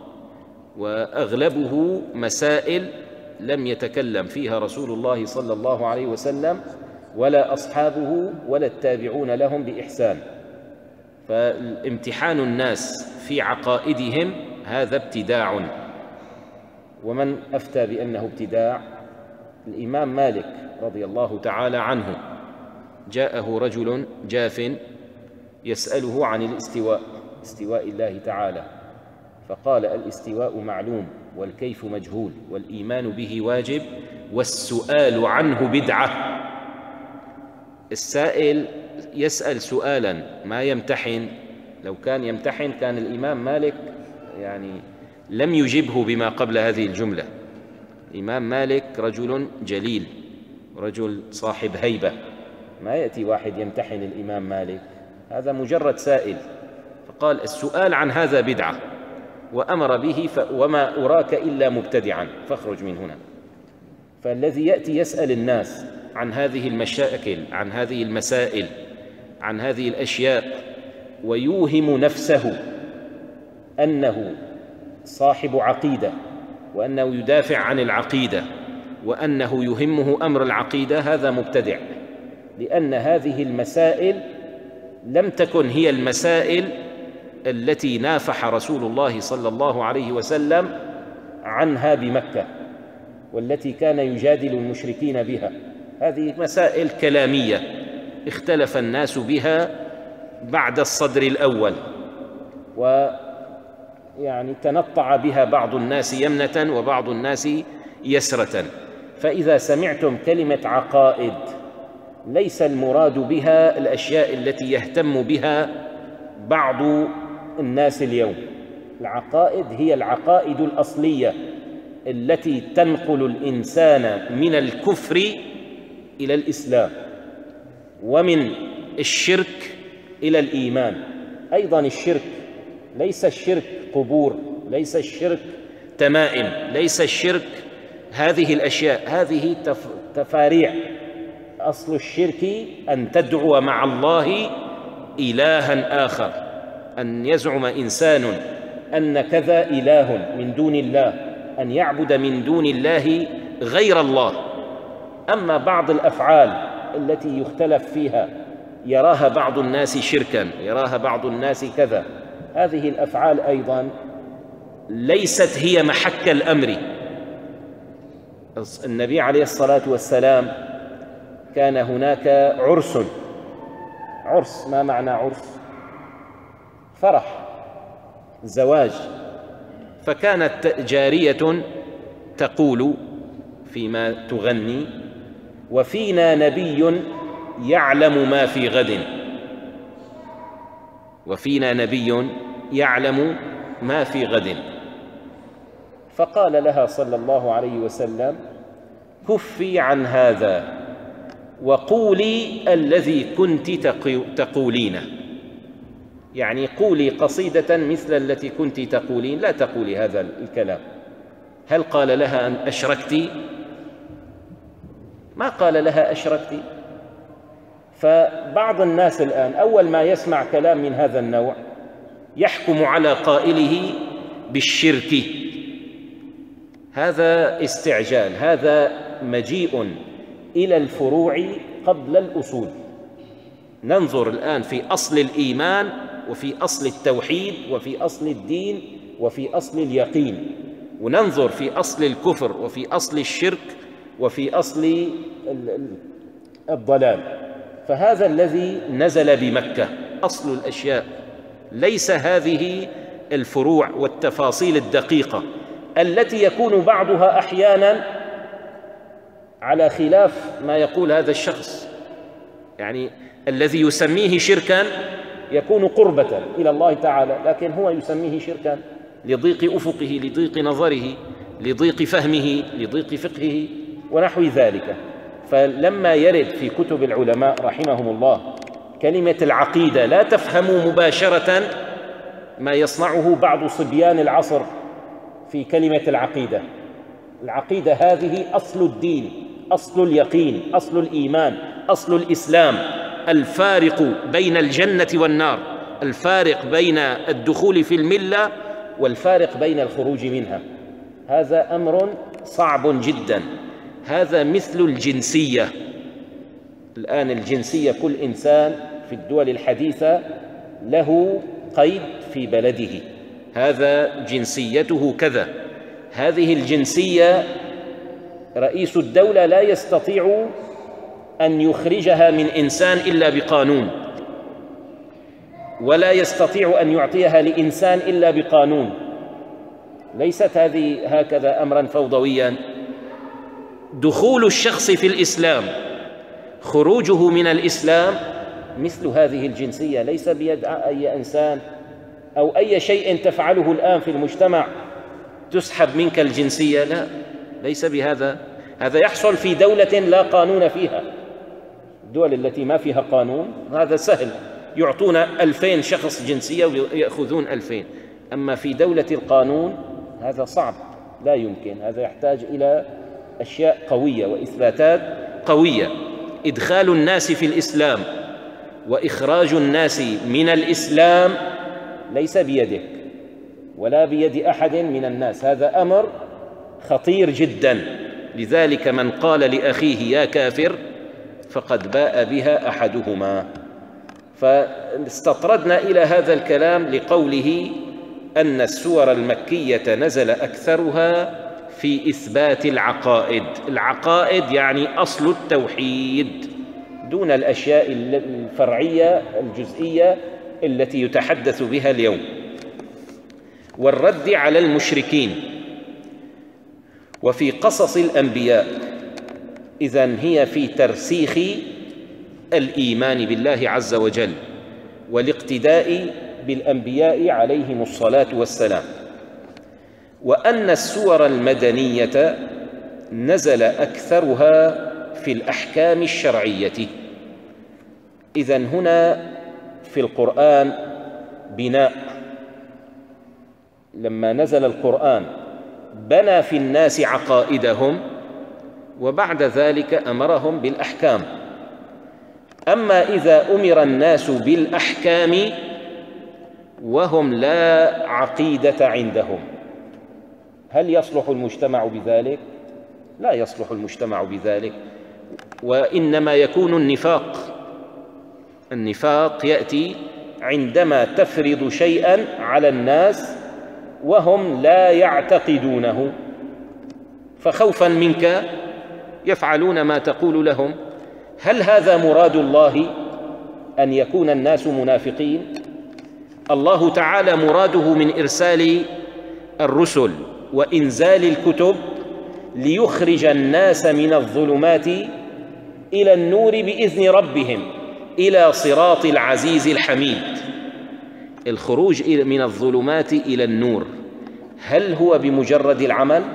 وأغلبه مسائل لم يتكلم فيها رسول الله صلى الله عليه وسلم ولا أصحابه ولا التابعون لهم بإحسان. فالامتحان الناس في عقائدهم هذا ابتداع. ومن أفتى بأنه ابتداع؟ الإمام مالك رضي الله تعالى عنه، جاءه رجل جاف يسأله عن الاستواء، استواء الله تعالى، فقال: الاستواء معلوم والكيف مجهول والإيمان به واجب والسؤال عنه بدعة. السائل يسأل سؤالا ما يمتحن. لو كان يمتحن كان الإمام مالك يعني لم يجبه بما قبل هذه الجملة. الإمام مالك رجل جليل، رجل صاحب هيبة، ما يأتي واحد يمتحن الإمام مالك، هذا مجرد سائل. فقال: السؤال عن هذا بدعة، وأمر به، وما أراك إلا مبتدعا فاخرج من هنا. فالذي يأتي يسأل الناس عن هذه المشاكل، عن هذه المسائل، عن هذه الأشياء، ويوهم نفسه أنه صاحب عقيدة وأنه يدافع عن العقيدة وأنه يهمه أمر العقيدة، هذا مبتدع، لأن هذه المسائل لم تكن هي المسائل التي نافح رسول الله صلى الله عليه وسلم عنها بمكة والتي كان يجادل المشركين بها. هذه مسائل كلامية اختلف الناس بها بعد الصدر الأول، ويعني تنطع بها بعض الناس يمنة وبعض الناس يسرة. فإذا سمعتم كلمة عقائد ليس المراد بها الأشياء التي يهتم بها بعض الناس اليوم. العقائد هي العقائد الأصلية التي تنقل الإنسان من الكفر إلى الإسلام ومن الشرك إلى الإيمان. أيضا الشرك ليس الشرك قبور، ليس الشرك تمائم، ليس الشرك هذه الأشياء، هذه تفاريع. أصل الشرك أن تدعو مع الله إلها آخر، أن يزعم إنسان أن كذا إله من دون الله، أن يعبد من دون الله غير الله. أما بعض الأفعال التي يختلف فيها يراها بعض الناس شركا، يراها بعض الناس كذا، هذه الأفعال أيضا ليست هي محك الأمر. النبي عليه الصلاة والسلام كان هناك عرس. عرس، ما معنى عرس؟ فرح، زواج. فكانت جارية تقول فيما تغني: وفينا نبي يعلم ما في غد، وفينا نبي يعلم ما في غد. فقال لها صلى الله عليه وسلم: كفي عن هذا وقولي الذي كنت تقولين، يعني قولي قصيدة مثل التي كنت تقولين، لا تقولي هذا الكلام. هل قال لها أن أشركت؟ ما قال لها أشركت. فبعض الناس الآن أول ما يسمع كلام من هذا النوع يحكم على قائله بالشرك. هذا استعجال، هذا مجيء إلى الفروع قبل الأصول. ننظر الآن في أصل الإيمان وفي أصل التوحيد وفي أصل الدين وفي أصل اليقين، وننظر في أصل الكفر وفي أصل الشرك وفي أصل الضلال. فهذا الذي نزل بمكة أصل الأشياء، ليس هذه الفروع والتفاصيل الدقيقة التي يكون بعضها أحيانا على خلاف ما يقول هذا الشخص. يعني الذي يسميه شركا يكون قربة إلى الله تعالى، لكن هو يسميه شركا لضيق أفقه، لضيق نظره، لضيق فهمه، لضيق فقهه ونحو ذلك. فلما يرد في كتب العلماء رحمهم الله كلمة العقيدة لا تفهموا مباشرة ما يصنعه بعض صبيان العصر في كلمة العقيدة. العقيدة هذه أصل الدين، أصل اليقين، أصل الإيمان، أصل الإسلام، الفارق بين الجنة والنار، الفارق بين الدخول في الملة والفارق بين الخروج منها. هذا أمر صعب جدا. هذا مثل الجنسية. الآن الجنسية كل إنسان في الدول الحديثة له قيد في بلده، هذا جنسيته كذا. هذه الجنسية رئيس الدولة لا يستطيع أن يخرجها من إنسان إلا بقانون، ولا يستطيع أن يعطيها لإنسان إلا بقانون. ليست هذه هكذا أمرا فوضويا. دخول الشخص في الإسلام، خروجه من الإسلام مثل هذه الجنسية، ليس بيد أي إنسان أو أي شيء تفعله الآن في المجتمع تسحب منك الجنسية، لا، ليس بهذا. هذا يحصل في دولة لا قانون فيها. الدول التي ما فيها قانون هذا سهل، يعطون ألفين شخص جنسية ويأخذون ألفين. أما في دولة القانون هذا صعب، لا يمكن. هذا يحتاج إلى أشياء قوية وإثباتات قوية. إدخال الناس في الإسلام وإخراج الناس من الإسلام ليس بيدك ولا بيد أحد من الناس، هذا أمر خطير جدا. لذلك من قال لأخيه يا كافر فقد باء بها أحدهما. فاستطردنا إلى هذا الكلام لقوله أن السور المكية نزل أكثرها في إثبات العقائد. العقائد يعني أصل التوحيد دون الأشياء الفرعية الجزئية التي يتحدث بها اليوم، والرد على المشركين. وفي قصص الأنبياء إذن هي في ترسيخ الإيمان بالله عز وجل والاقتداء بالأنبياء عليهم الصلاة والسلام. وأن السور المدنية نزل أكثرها في الأحكام الشرعية. إذن هنا في القرآن بناء. لما نزل القرآن بنى في الناس عقائدهم وبعد ذلك أمرهم بالأحكام. أما إذا أمر الناس بالأحكام وهم لا عقيدة عندهم، هل يصلح المجتمع بذلك؟ لا يصلح المجتمع بذلك، وإنما يكون النفاق. النفاق يأتي عندما تفرض شيئا على الناس وهم لا يعتقدونه، فخوفا منك يفعلون ما تقول لهم. هل هذا مراد الله أن يكون الناس منافقين؟ الله تعالى مراده من إرسال الرسل وإنزال الكتب ليخرج الناس من الظلمات إلى النور بإذن ربهم إلى صراط العزيز الحميد. الخروج من الظلمات إلى النور هل هو بمجرد العمل؟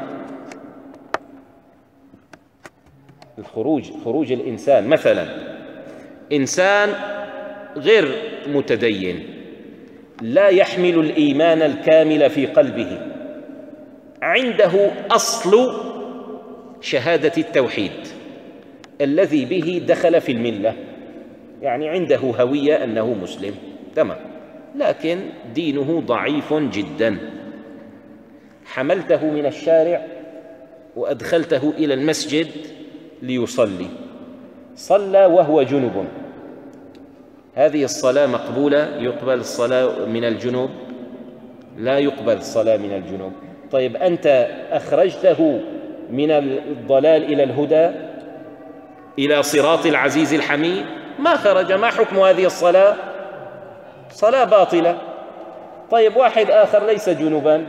الخروج خروج الإنسان، مثلا إنسان غير متدين لا يحمل الإيمان الكامل في قلبه، عنده أصل شهادة التوحيد الذي به دخل في الملة، يعني عنده هوية أنه مسلم تمام، لكن دينه ضعيف جدا. حملته من الشارع وأدخلته إلى المسجد ليصلي، صلى وهو جنب، هذه الصلاة مقبولة؟ يقبل الصلاة من الجنوب؟ لا يقبل الصلاة من الجنوب. طيب أنت أخرجته من الضلال إلى الهدى إلى صراط العزيز الحميد؟ ما خرج. ما حكم هذه الصلاة؟ صلاة باطلة. طيب واحد آخر ليس جنبا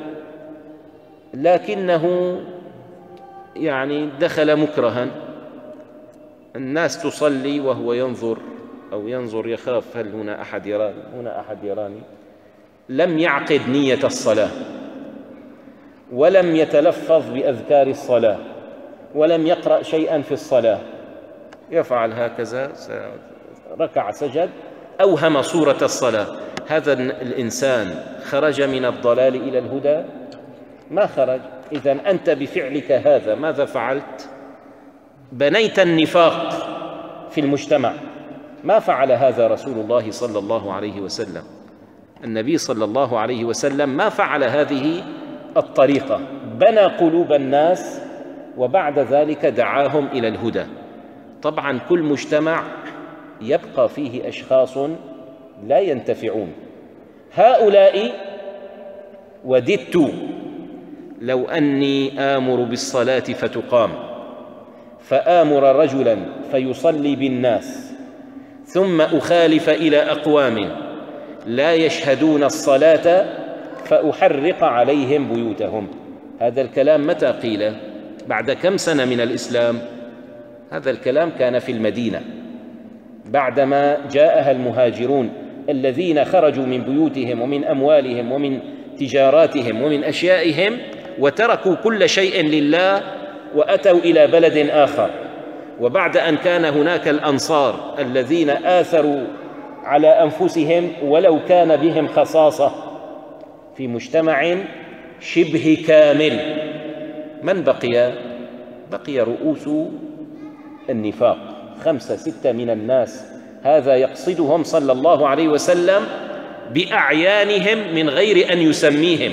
لكنه يعني دخل مكرها، الناس تصلي وهو ينظر أو ينظر يخاف هل هنا أحد يراني هنا أحد يراني، لم يعقد نية الصلاة ولم يتلفظ بأذكار الصلاة ولم يقرأ شيئا في الصلاة، يفعل هكذا ركع سجد أوهم صورة الصلاة، هذا الإنسان خرج من الضلال إلى الهدى؟ ما خرج. إذن أنت بفعلك هذا ماذا فعلت؟ بنيت النفاق في المجتمع. ما فعل هذا رسول الله صلى الله عليه وسلم. النبي صلى الله عليه وسلم ما فعل هذه الطريقة، بنى قلوب الناس وبعد ذلك دعاهم إلى الهدى. طبعا كل مجتمع يبقى فيه أشخاص لا ينتفعون. هؤلاء وددت لو أني آمر بالصلاة فتقام فآمر رجلا فيصلي بالناس ثم أخالف إلى أقوام لا يشهدون الصلاة فأحرق عليهم بيوتهم. هذا الكلام متى قيل؟ بعد كم سنة من الإسلام؟ هذا الكلام كان في المدينة بعدما جاءها المهاجرون الذين خرجوا من بيوتهم ومن أموالهم ومن تجاراتهم ومن أشيائهم وتركوا كل شيء لله وأتوا إلى بلد آخر. وبعد أن كان هناك الأنصار الذين آثروا على أنفسهم ولو كان بهم خصاصة في مجتمع شبه كامل، من بقي؟ بقي رؤوس النفاق، خمسة ستة من الناس، هذا يقصدهم صلى الله عليه وسلم بأعيانهم من غير أن يسميهم.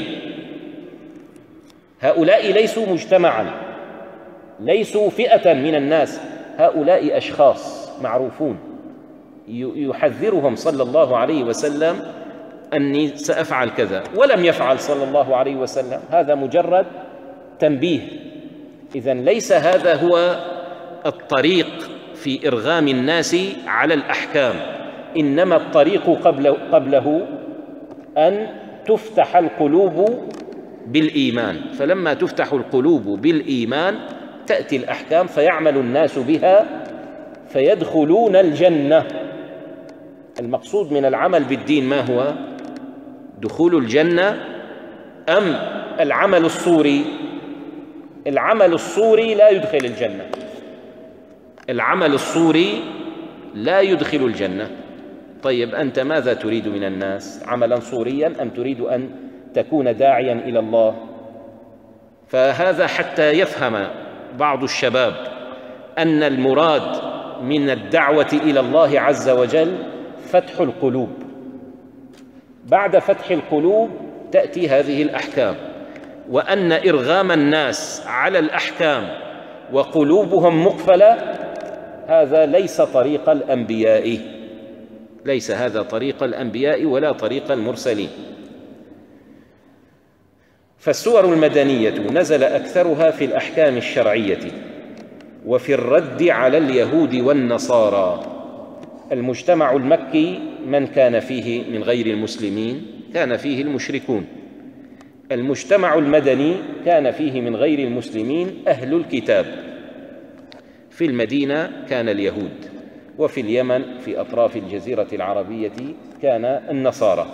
هؤلاء ليسوا مجتمعا، ليسوا فئة من الناس، هؤلاء أشخاص معروفون. يحذرهم صلى الله عليه وسلم أني سأفعل كذا ولم يفعل صلى الله عليه وسلم، هذا مجرد تنبيه. إذن ليس هذا هو الطريق في إرغام الناس على الأحكام، إنما الطريق قبله, قبله أن تفتح القلوب بالإيمان، فلما تفتح القلوب بالإيمان تأتي الأحكام فيعمل الناس بها فيدخلون الجنة. المقصود من العمل بالدين ما هو؟ دخول الجنة أم العمل الصوري؟ العمل الصوري لا يدخل الجنة، العمل الصوري لا يدخل الجنة. طيب أنت ماذا تريد من الناس؟ عملا صوريا أم تريد أن تكون داعيا إلى الله؟ فهذا حتى يفهم بعض الشباب أن المراد من الدعوة إلى الله عز وجل فتح القلوب، بعد فتح القلوب تأتي هذه الأحكام، وأن إرغام الناس على الأحكام وقلوبهم مقفلة هذا ليس طريق الأنبياء، ليس هذا طريق الأنبياء ولا طريق المرسلين. فالسور المدنية نزل أكثرها في الأحكام الشرعية وفي الرد على اليهود والنصارى. المجتمع المكي من كان فيه من غير المسلمين؟ كان فيه المشركون. المجتمع المدني كان فيه من غير المسلمين أهل الكتاب. في المدينة كان اليهود، وفي اليمن في أطراف الجزيرة العربية كان النصارى.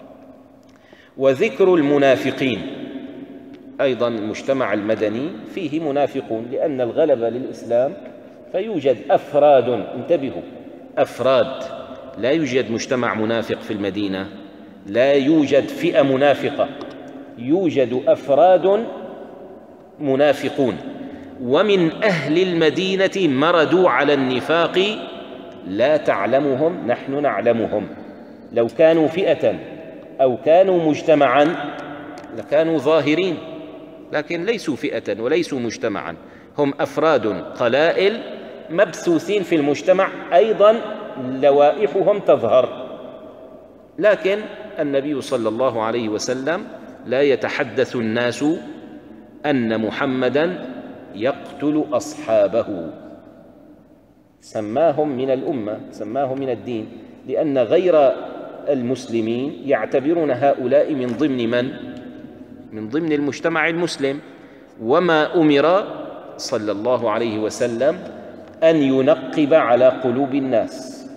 وذكر المنافقين أيضا، المجتمع المدني فيه منافقون لأن الغلبة للإسلام، فيوجد أفراد، انتبهوا، أفراد، لا يوجد مجتمع منافق في المدينة، لا يوجد فئة منافقة، يوجد أفراد منافقون. ومن أهل المدينة مردوا على النفاق لا تعلمهم نحن نعلمهم. لو كانوا فئة أو كانوا مجتمعا لكانوا ظاهرين، لكن ليسوا فئة وليسوا مجتمعا، هم أفراد قلائل مبثوثين في المجتمع، أيضا لوائحهم تظهر. لكن النبي صلى الله عليه وسلم لا يتحدث الناس أن محمدًا يقتل أصحابه، سماهم من الأمة، سماهم من الدين، لأن غير المسلمين يعتبرون هؤلاء من ضمن من؟ من ضمن المجتمع المسلم، وما أمر صلى الله عليه وسلم أن ينقب على قلوب الناس،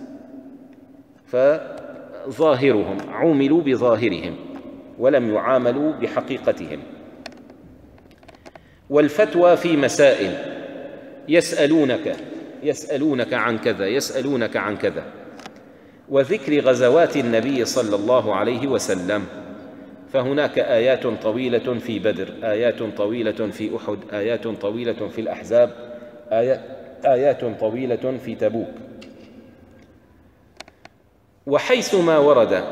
فظاهرهم عوملوا بظاهرهم ولم يعاملوا بحقيقتهم. والفتوى في مسائل، يسألونك يسألونك عن كذا يسألونك عن كذا، وذكر غزوات النبي صلى الله عليه وسلم، فهناك آيات طويلة في بدر، آيات طويلة في أحد، آيات طويلة في الأحزاب، آيات, آيات طويلة في تبوك. وحيثما ورد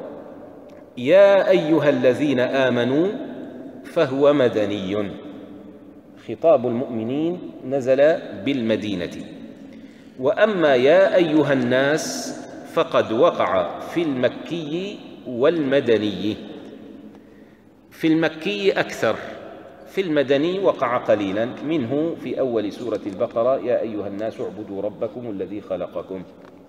يا أيها الذين آمنوا فهو مدني، خطاب المؤمنين نزل بالمدينة. وأما يا أيها الناس فقد وقع في المكي والمدني، في المكي أكثر، في المدني وقع قليلا، منه في أول سورة البقرة يا أيها الناس اعبدوا ربكم الذي خلقكم.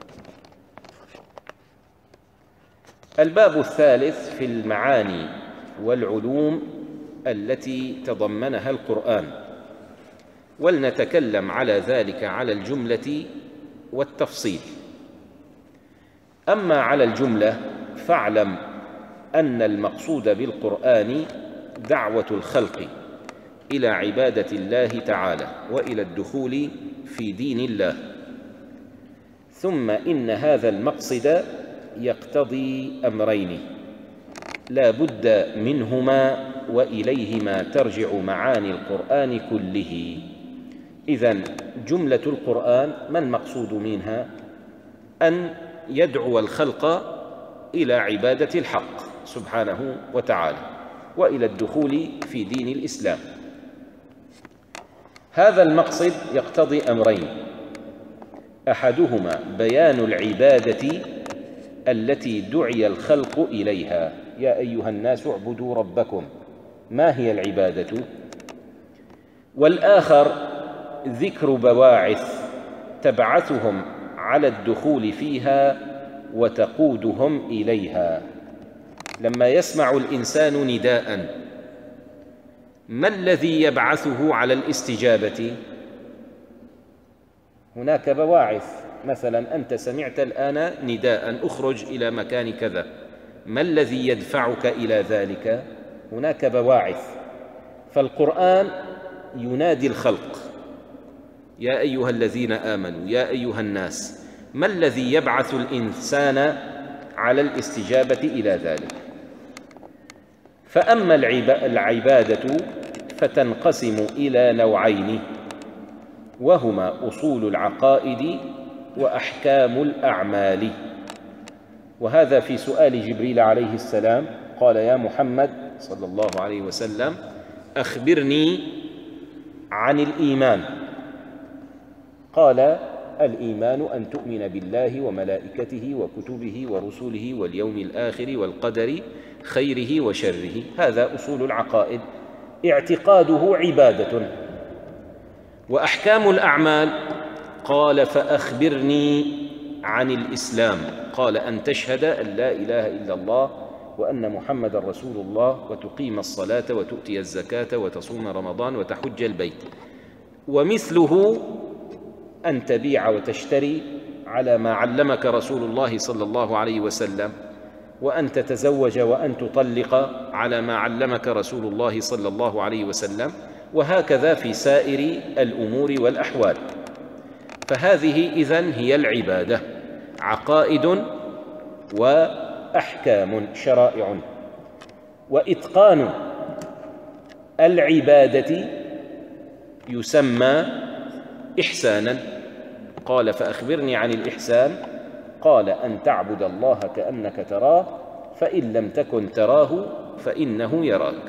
الباب الثالث في المعاني والعلوم التي تضمنها القرآن، ولنتكلم على ذلك على الجملة والتفصيل. أما على الجملة فاعلم أن المقصود بالقرآن دعوة الخلق إلى عبادة الله تعالى وإلى الدخول في دين الله، ثم إن هذا المقصد يقتضي أمرين لا بد منهما وإليهما ترجع معاني القرآن كله. إذن جملة القرآن ما المقصود منها؟ أن يدعو الخلق إلى عبادة الحق سبحانه وتعالى وإلى الدخول في دين الإسلام. هذا المقصد يقتضي أمرين، أحدهما بيان العبادة التي دعي الخلق إليها، يا أيها الناس اعبدوا ربكم، ما هي العبادة؟ والآخر ذكر بواعث تبعثهم على الدخول فيها وتقودهم إليها. لما يسمع الإنسان نداء ما الذي يبعثه على الاستجابة؟ هناك بواعث، مثلا أنت سمعت الآن نداء اخرج إلى مكان كذا، ما الذي يدفعك إلى ذلك؟ هناك بواعث. فالقرآن ينادي الخلق يا أيها الذين آمنوا يا أيها الناس، ما الذي يبعث الإنسان على الاستجابة إلى ذلك؟ فأما العبادة فتنقسم إلى نوعين، وهما أصول العقائد وأحكام الأعمال. وهذا في سؤال جبريل عليه السلام، قال يا محمد صلى الله عليه وسلم أخبرني عن الإيمان. قال الإيمان أن تؤمن بالله وملائكته وكتبه ورسله واليوم الآخر والقدر خيره وشره. هذا أصول العقائد، اعتقاده عبادة. وأحكام الأعمال قال فأخبرني عن الإسلام، قال أن تشهد أن لا إله إلا الله وأن محمد رسول الله وتقيم الصلاة وتؤتي الزكاة وتصوم رمضان وتحج البيت. ومثله أن تبيع وتشتري على ما علمك رسول الله صلى الله عليه وسلم، وأن تتزوج وأن تطلق على ما علمك رسول الله صلى الله عليه وسلم، وهكذا في سائر الأمور والأحوال. فهذه إذن هي العبادة، عقائد وأحكام شرائع. وإتقان العبادة يسمى إحسانا. قال فأخبرني عن الإحسان، قال أن تعبد الله كأنك تراه فإن لم تكن تراه فإنه يراك.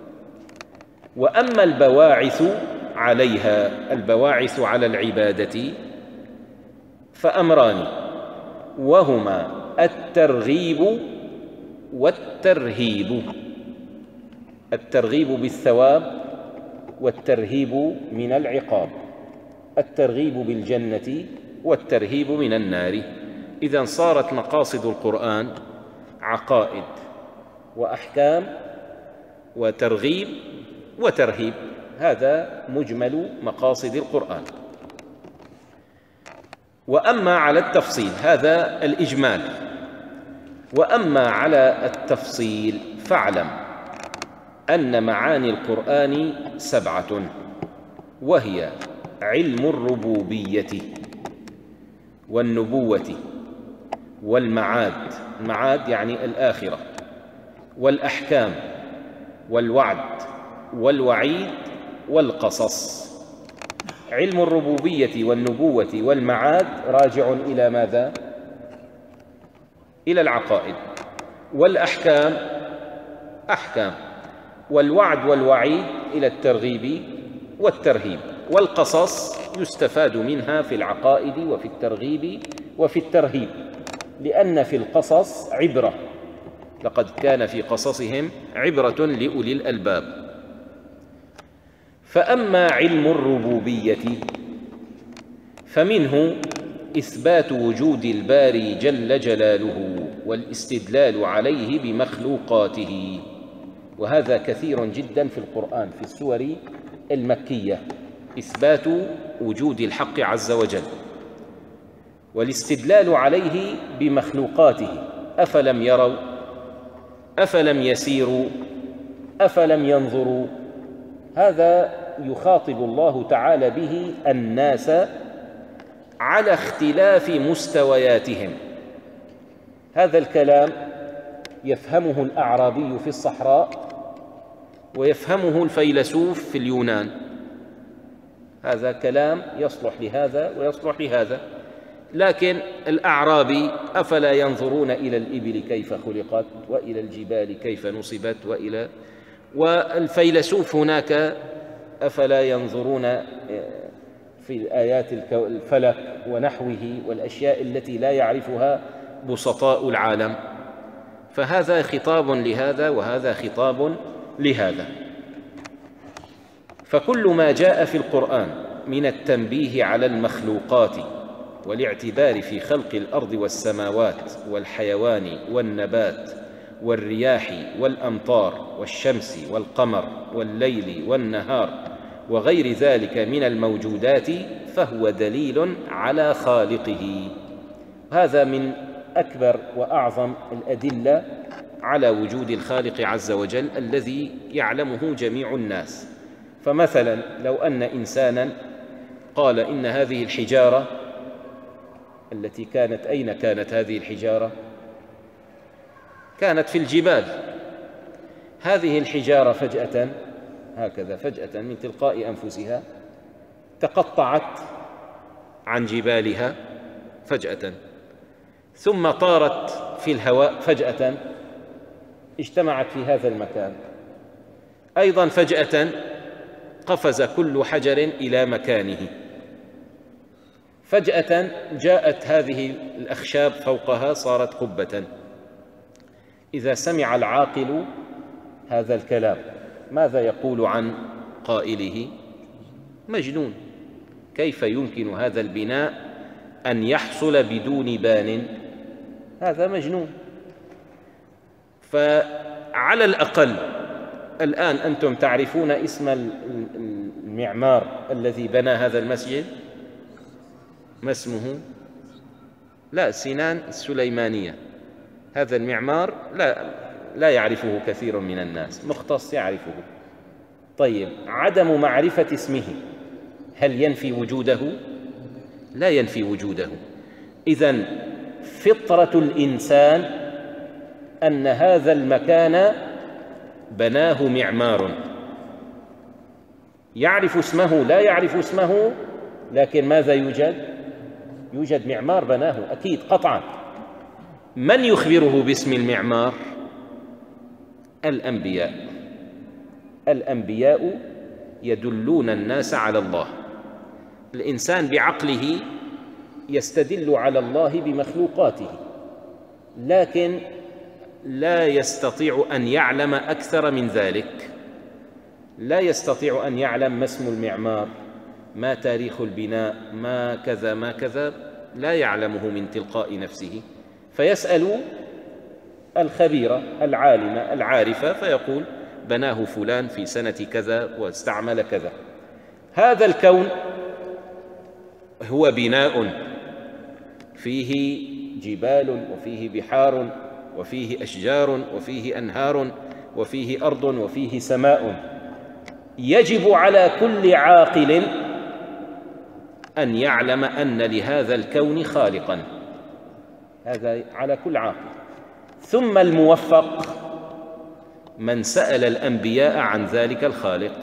وأما البواعث عليها، البواعث على العبادة فأمران، وهما الترغيب والترهيب. الترغيب بالثواب والترهيب من العقاب، الترغيب بالجنة والترهيب من النار. إذن صارت مقاصد القرآن عقائد وأحكام وترغيب وترهيب. هذا مجمل مقاصد القرآن. وأما على التفصيل، هذا الإجمال. وأما على التفصيل فاعلم أن معاني القرآن سبعة، وهي علم الربوبية والنبوة والمعاد، المعاد يعني الآخرة، والأحكام والوعد والوعيد والقصص. علم الربوبية والنبوة والمعاد راجع إلى ماذا؟ إلى العقائد. والأحكام أحكام، والوعد والوعيد إلى الترغيب والترهيب. والقصص يستفاد منها في العقائد وفي الترغيب وفي الترهيب، لأن في القصص عبرة، لقد كان في قصصهم عبرة لأولي الألباب. فأما علم الربوبية فمنه إثبات وجود الباري جل جلاله والاستدلال عليه بمخلوقاته، وهذا كثير جدا في القرآن في السور المكية، إثبات وجود الحق عز وجل والاستدلال عليه بمخلوقاته. أفلم يروا، أفلم يسيروا، أفلم ينظروا. هذا يخاطب الله تعالى به الناس على اختلاف مستوياتهم. هذا الكلام يفهمه الأعرابي في الصحراء ويفهمه الفيلسوف في اليونان. هذا كلام يصلح لهذا ويصلح لهذا. لكن الأعرابي أفلا ينظرون إلى الإبل كيف خلقت، وإلى الجبال كيف نصبت، وإلى والفيلسوف هناك أفلا ينظرون في آيات الفلك ونحوه والأشياء التي لا يعرفها بسطاء العالم. فهذا خطاب لهذا وهذا خطاب لهذا. فكل ما جاء في القرآن من التنبيه على المخلوقات والاعتبار في خلق الأرض والسماوات والحيوان والنبات والرياح والأمطار والشمس والقمر والليل والنهار وغير ذلك من الموجودات فهو دليل على خالقه. هذا من أكبر وأعظم الأدلة على وجود الخالق عز وجل الذي يعلمه جميع الناس. فمثلا لو أن إنسانا قال إن هذه الحجارة التي كانت، أين كانت هذه الحجارة؟ كانت في الجبال. هذه الحجارة فجأة هكذا فجأة من تلقاء أنفسها تقطعت عن جبالها فجأة، ثم طارت في الهواء فجأة، اجتمعت في هذا المكان. أيضا فجأة قفز كل حجر إلى مكانه. فجأة جاءت هذه الأخشاب فوقها صارت قبة. إذا سمع العاقل هذا الكلام ماذا يقول عن قائله؟ مجنون. كيف يمكن هذا البناء أن يحصل بدون بان؟ هذا مجنون. فعلى الأقل الآن أنتم تعرفون اسم المعمار الذي بنى هذا المسجد؟ ما اسمه؟ لا، سنان السليمانية. هذا المعمار لا لا يعرفه كثير من الناس، مختص يعرفه. طيب، عدم معرفة اسمه هل ينفي وجوده؟ لا ينفي وجوده. إذن فطرة الإنسان أن هذا المكان بناه معمار. يعرف اسمه؟ لا يعرف اسمه، لكن ماذا يوجد؟ يوجد معمار بناه أكيد قطعا. من يخبره باسم المعمار؟ الأنبياء. الأنبياء يدلون الناس على الله. الإنسان بعقله يستدل على الله بمخلوقاته، لكن لا يستطيع أن يعلم أكثر من ذلك. لا يستطيع أن يعلم ما اسم المعمار، ما تاريخ البناء، ما كذا ما كذا، لا يعلمه من تلقاء نفسه. فيسأل الخبيرة العالمة العارفة، فيقول بناه فلان في سنة كذا واستعمل كذا. هذا الكون هو بناء فيه جبال وفيه بحار وفيه أشجار وفيه أنهار وفيه أرض وفيه سماء. يجب على كل عاقل أن يعلم أن لهذا الكون خالقا، هذا على كل عاقل. ثم الموفق من سأل الأنبياء عن ذلك الخالق.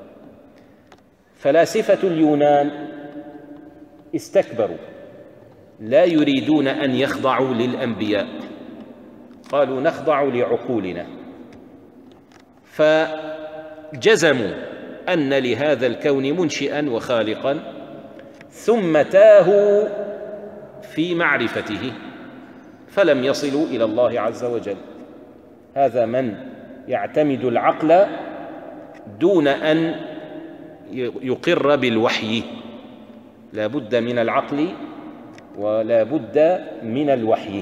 فلاسفة اليونان استكبروا، لا يريدون أن يخضعوا للأنبياء، قالوا نخضع لعقولنا، فجزموا أن لهذا الكون منشئا وخالقا، ثم تاهوا في معرفته فلم يصلوا إلى الله عز وجل. هذا من يعتمد العقل دون أن يقر بالوحي. لا بد من العقل ولا بد من الوحي.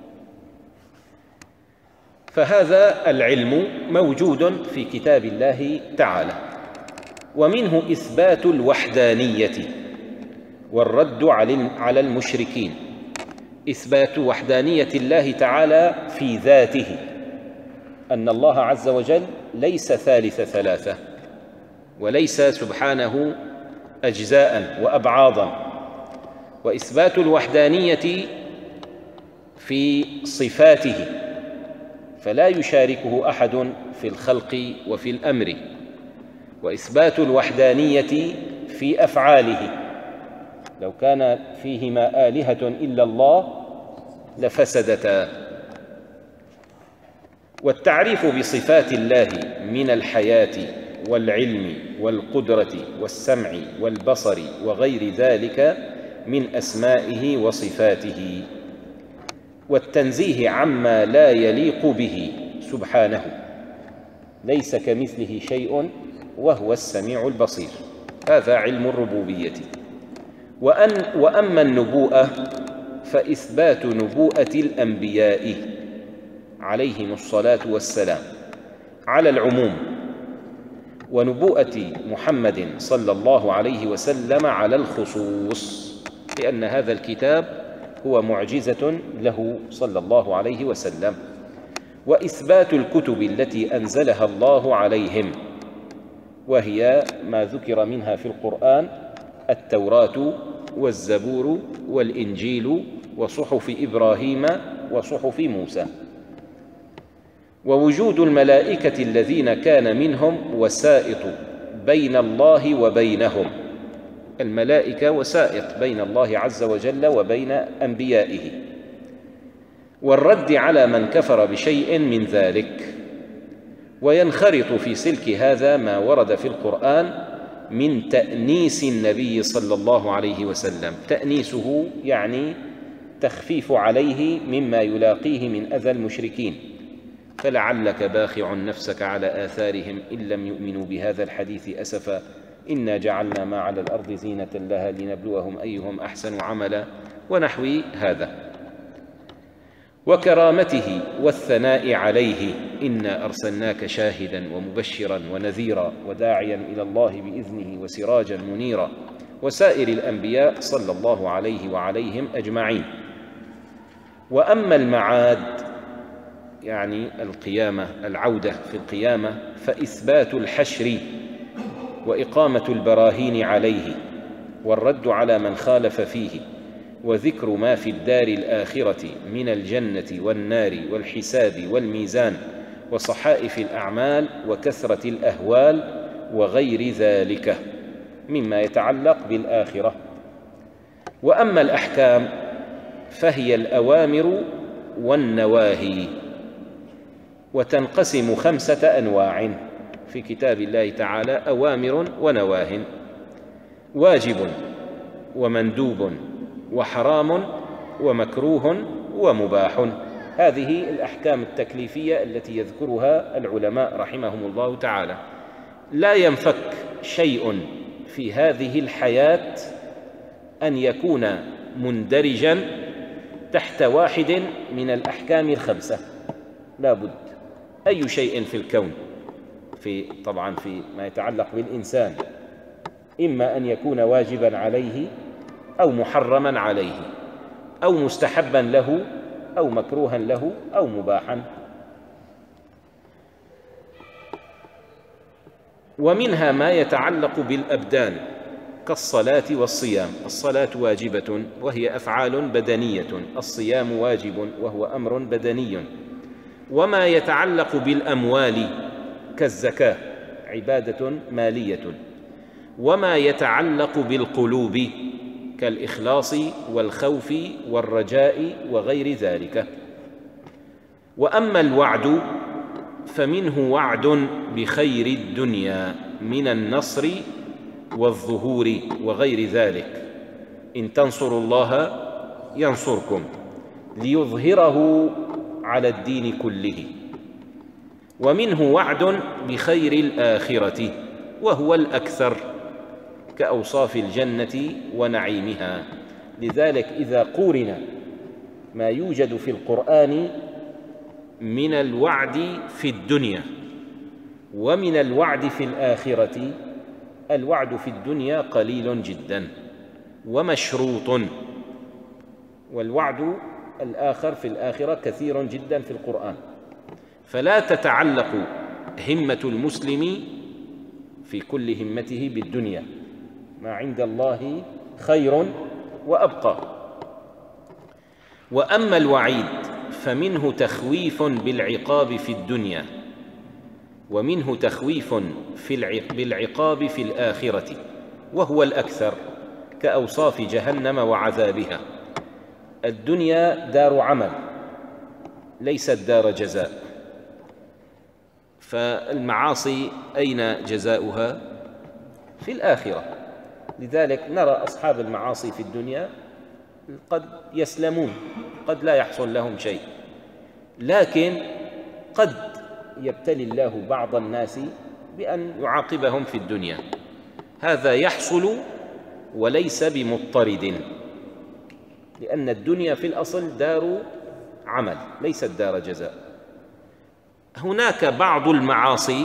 فهذا العلم موجود في كتاب الله تعالى، ومنه إثبات الوحدانية والرد على المشركين. إثبات وحدانية الله تعالى في ذاته، أن الله عز وجل ليس ثالث ثلاثة، وليس سبحانه أجزاء وأبعاضا. وإثبات الوحدانية في صفاته، فلا يشاركه أحد في الخلق وفي الأمر. وإثبات الوحدانية في أفعاله، لو كان فيهما آلهة إلا الله لفسدتا. والتعريف بصفات الله من الحياة والعلم والقدرة والسمع والبصر وغير ذلك من أسمائه وصفاته، والتنزيه عما لا يليق به سبحانه، ليس كمثله شيء وهو السميع البصير. هذا علم الربوبية. وأن وأما النبوءة فإثبات نبوءة الأنبياء عليهم الصلاة والسلام على العموم، ونبوءة محمد صلى الله عليه وسلم على الخصوص، لأن هذا الكتاب هو معجزة له صلى الله عليه وسلم. وإثبات الكتب التي أنزلها الله عليهم، وهي ما ذكر منها في القرآن: التوراة والزبور والإنجيل وصحف إبراهيم وصحف موسى. ووجود الملائكة الذين كان منهم وسائط بين الله وبينهم، الملائكة وسائط بين الله عز وجل وبين أنبيائه. والرد على من كفر بشيء من ذلك. وينخرط في سلك هذا ما ورد في القرآن من تأنيس النبي صلى الله عليه وسلم. تأنيسه يعني تخفيف عليه مما يلاقيه من أذى المشركين. فلعلك باخع نفسك على آثارهم إن لم يؤمنوا بهذا الحديث أسفا إنا جعلنا ما على الأرض زينة لها لنبلوهم أيهم أحسن عملا، ونحو هذا. وكرامته والثناء عليه: إنا أرسلناك شاهدا ومبشرا ونذيرا وداعيا إلى الله بإذنه وسراجا منيرا. وسائر الأنبياء صلى الله عليه وعليهم أجمعين. وأما المعاد يعني القيامة، العودة في القيامة، فإثبات الحشر وإقامة البراهين عليه، والرد على من خالف فيه، وذكر ما في الدار الآخرة من الجنة والنار والحساب والميزان وصحائف الأعمال وكثرة الأهوال وغير ذلك مما يتعلق بالآخرة. وأما الأحكام فهي الأوامر والنواهي، وتنقسم خمسة أنواع في كتاب الله تعالى: أوامر ونواه، واجب ومندوب وحرام ومكروه ومباح. هذه الأحكام التكليفية التي يذكرها العلماء رحمهم الله تعالى. لا ينفك شيء في هذه الحياة أن يكون مندرجا تحت واحد من الأحكام الخمسة. لا بد. أي شيء في الكون، في طبعا في ما يتعلق بالإنسان، إما أن يكون واجبا عليه أو محرما عليه أو مستحبا له أو مكروها له أو مباحا. ومنها ما يتعلق بالأبدان كالصلاة والصيام. الصلاة واجبة وهي أفعال بدنية، الصيام واجب وهو أمر بدني. وما يتعلق بالأموال كالزكاة عبادة مالية. وما يتعلق بالقلوب كالإخلاص والخوف والرجاء وغير ذلك. وأما الوعد فمنه وعد بخير الدنيا من النصر والظهور وغير ذلك. إن تنصروا الله ينصركم ليظهره على الدين كله. ومنه وعد بخير الآخرة وهو الأكثر كأوصاف الجنة ونعيمها. لذلك إذا قورن ما يوجد في القرآن من الوعد في الدنيا ومن الوعد في الآخرة، الوعد في الدنيا قليل جدا ومشروط، والوعد الآخر في الآخرة كثير جدا في القرآن. فلا تتعلق همة المسلم في كل همته بالدنيا، ما عند الله خير وأبقى. وأما الوعيد فمنه تخويف بالعقاب في الدنيا ومنه تخويف في بالعقاب في الآخرة وهو الأكثر كأوصاف جهنم وعذابها. الدنيا دار عمل ليست دار جزاء، فالمعاصي أين جزاؤها؟ في الآخرة. لذلك نرى أصحاب المعاصي في الدنيا قد يسلمون، قد لا يحصل لهم شيء، لكن قد يبتلي الله بعض الناس بأن يعاقبهم في الدنيا. هذا يحصل وليس بمضطرد، لأن الدنيا في الأصل دار عمل ليست دار جزاء. هناك بعض المعاصي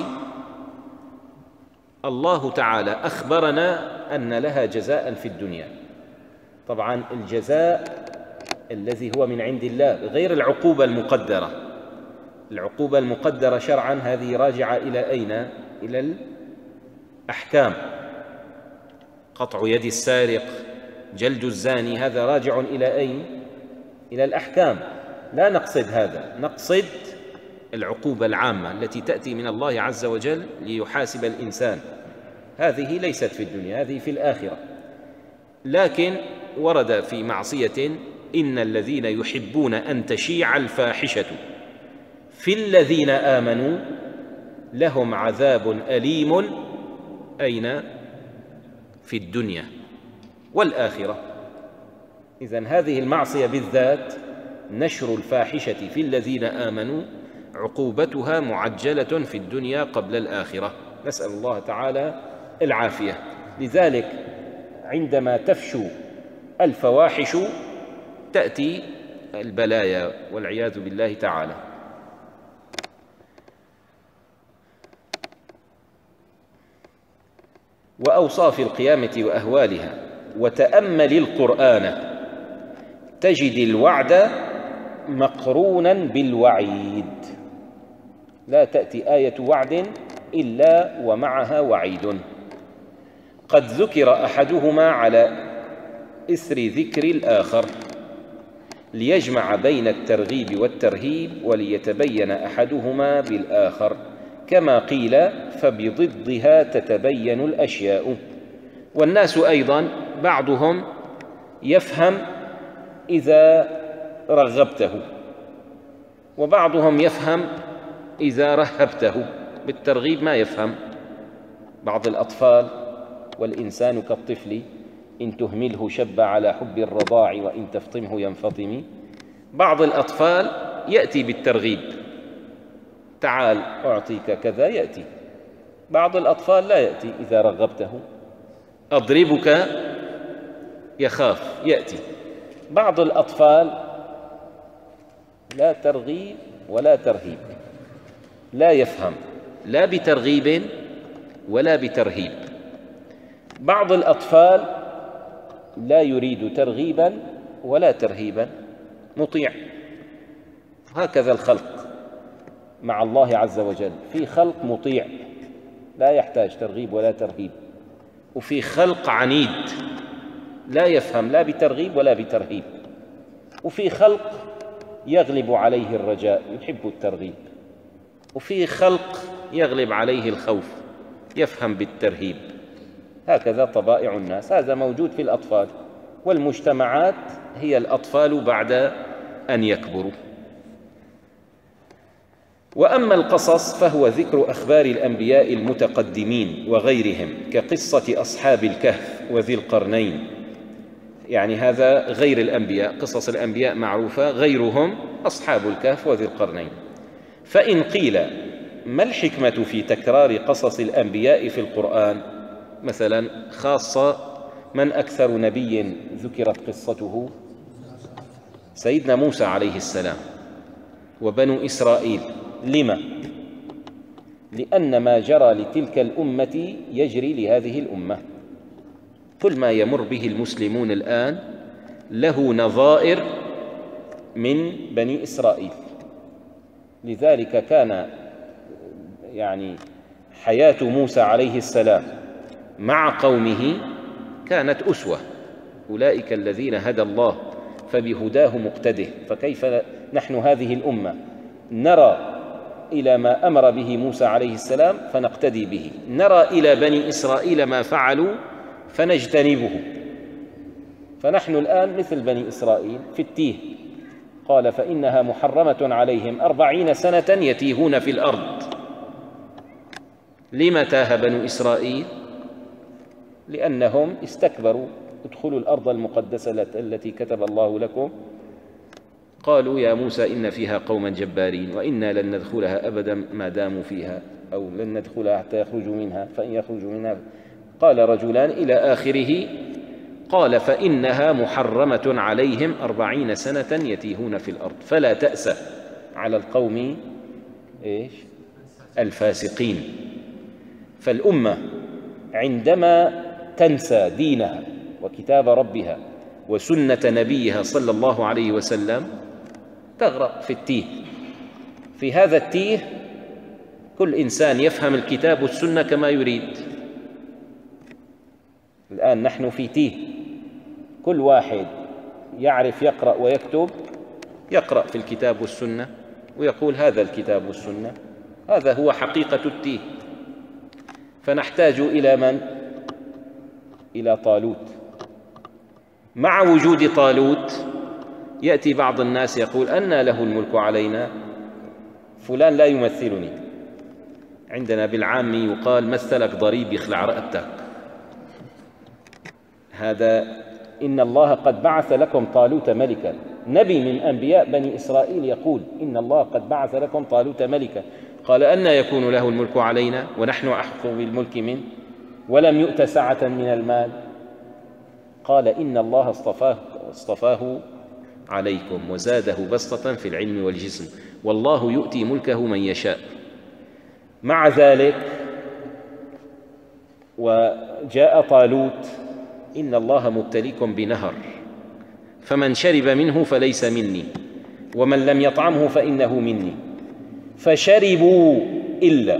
الله تعالى أخبرنا أن لها جزاء في الدنيا. طبعا الجزاء الذي هو من عند الله غير العقوبة المقدرة. العقوبة المقدرة شرعا هذه راجعة إلى أين؟ إلى الأحكام. قطع يد السارق، جلد الزاني، هذا راجع إلى أين؟ إلى الأحكام. لا نقصد هذا، نقصد العقوبة العامة التي تأتي من الله عز وجل ليحاسب الإنسان. هذه ليست في الدنيا، هذه في الآخرة. لكن ورد في معصية إن الذين يحبون أن تشيع الفاحشة في الذين آمنوا لهم عذاب أليم أين؟ في الدنيا والآخرة. إذن هذه المعصية بالذات نشر الفاحشة في الذين آمنوا عقوبتها معجلة في الدنيا قبل الآخرة، نسأل الله تعالى العافية. لذلك عندما تفشو الفواحش تأتي البلايا والعياذ بالله تعالى. وأوصاف القيامة وأهوالها. وتأمل القرآن تجد الوعد مقرونا بالوعيد، لا تأتي آية وعد إلا ومعها وعيد. قد ذكر أحدهما على إثر ذكر الآخر ليجمع بين الترغيب والترهيب وليتبين أحدهما بالآخر، كما قيل فبضدها تتبين الأشياء. والناس أيضا بعضهم يفهم إذا رغبته، وبعضهم يفهم إذا رهبته. بالترغيب ما يفهم بعض الأطفال، والإنسان كالطفل إن تهمله شب على حب الرضاع وإن تفطمه ينفطم. بعض الأطفال يأتي بالترغيب، تعال أعطيك كذا، يأتي. بعض الأطفال لا يأتي إذا رغبته، أضربك يخاف، يأتي. بعض الأطفال لا ترغيب ولا ترهيب، لا يفهم لا بترغيب ولا بترهيب. بعض الأطفال لا يريد ترغيبا ولا ترهيبا، مطيع. هكذا الخلق مع الله عز وجل، في خلق مطيع لا يحتاج ترغيب ولا ترهيب، وفي خلق عنيد لا يفهم لا بترغيب ولا بترهيب، وفي خلق يغلب عليه الرجاء يحب الترغيب، وفي خلق يغلب عليه الخوف يفهم بالترهيب. هكذا طبائع الناس، هذا موجود في الأطفال، والمجتمعات هي الأطفال بعد أن يكبروا. وأما القصص فهو ذكر أخبار الأنبياء المتقدمين وغيرهم، كقصة أصحاب الكهف وذي القرنين، يعني هذا غير الأنبياء، قصص الأنبياء معروفة، غيرهم أصحاب الكهف وذي القرنين. فإن قيل ما الحكمة في تكرار قصص الأنبياء في القرآن؟ مثلا خاصة من أكثر نبي ذكرت قصته؟ سيدنا موسى عليه السلام وبنو إسرائيل. لما؟ لأن ما جرى لتلك الأمة يجري لهذه الأمة، كل ما يمر به المسلمون الآن له نظائر من بني إسرائيل. لذلك كان يعني حياة موسى عليه السلام مع قومه كانت أسوة، أولئك الذين هدى الله فبهداه مقتده. فكيف نحن هذه الأمة نرى إلى ما أمر به موسى عليه السلام فنقتدي به، نرى إلى بني إسرائيل ما فعلوا فنجتنبه. فنحن الآن مثل بني إسرائيل في التيه، قال فإنها محرمة عليهم أربعين سنة يتيهون في الأرض. لما تاه بنو إسرائيل؟ لأنهم استكبروا، ادخلوا الأرض المقدسة التي كتب الله لكم. قالوا يا موسى إن فيها قوما جبارين وإنا لن ندخلها أبدا ما داموا فيها، أو لن ندخلها حتى يخرجوا منها فإن يخرجوا منها. قال رجلان إلى آخره، قال فإنها محرمة عليهم أربعين سنة يتيهون في الأرض فلا تأس على القوم إيش؟ الفاسقين. فالأمة عندما تنسى دينها وكتاب ربها وسنة نبيها صلى الله عليه وسلم تغرق في التيه. في هذا التيه كل إنسان يفهم الكتاب والسنة كما يريد. الآن نحن في تيه، كل واحد يعرف يقرأ ويكتب، يقرأ في الكتاب والسنة ويقول هذا الكتاب والسنة، هذا هو حقيقة التيه. فنحتاج إلى من؟ إلى طالوت. مع وجود طالوت يأتي بعض الناس يقول أنى له الملك علينا، فلان لا يمثلني. عندنا بالعامي يقال مثلك ضريب يخلع رقبتك. هذا إن الله قد بعث لكم طالوت ملكا، نبي من أنبياء بني إسرائيل يقول إن الله قد بعث لكم طالوت ملكا. قال أنى يكون له الملك علينا ونحن أحق بالملك منه ولم يؤت سعة من المال. قال إن الله اصطفاه, اصطفاه عليكم وزاده بسطة في العلم والجسم والله يؤتي ملكه من يشاء. مع ذلك وجاء طالوت إن الله مبتليكم بنهر فمن شرب منه فليس مني ومن لم يطعمه فإنه مني. فشربوا إلا.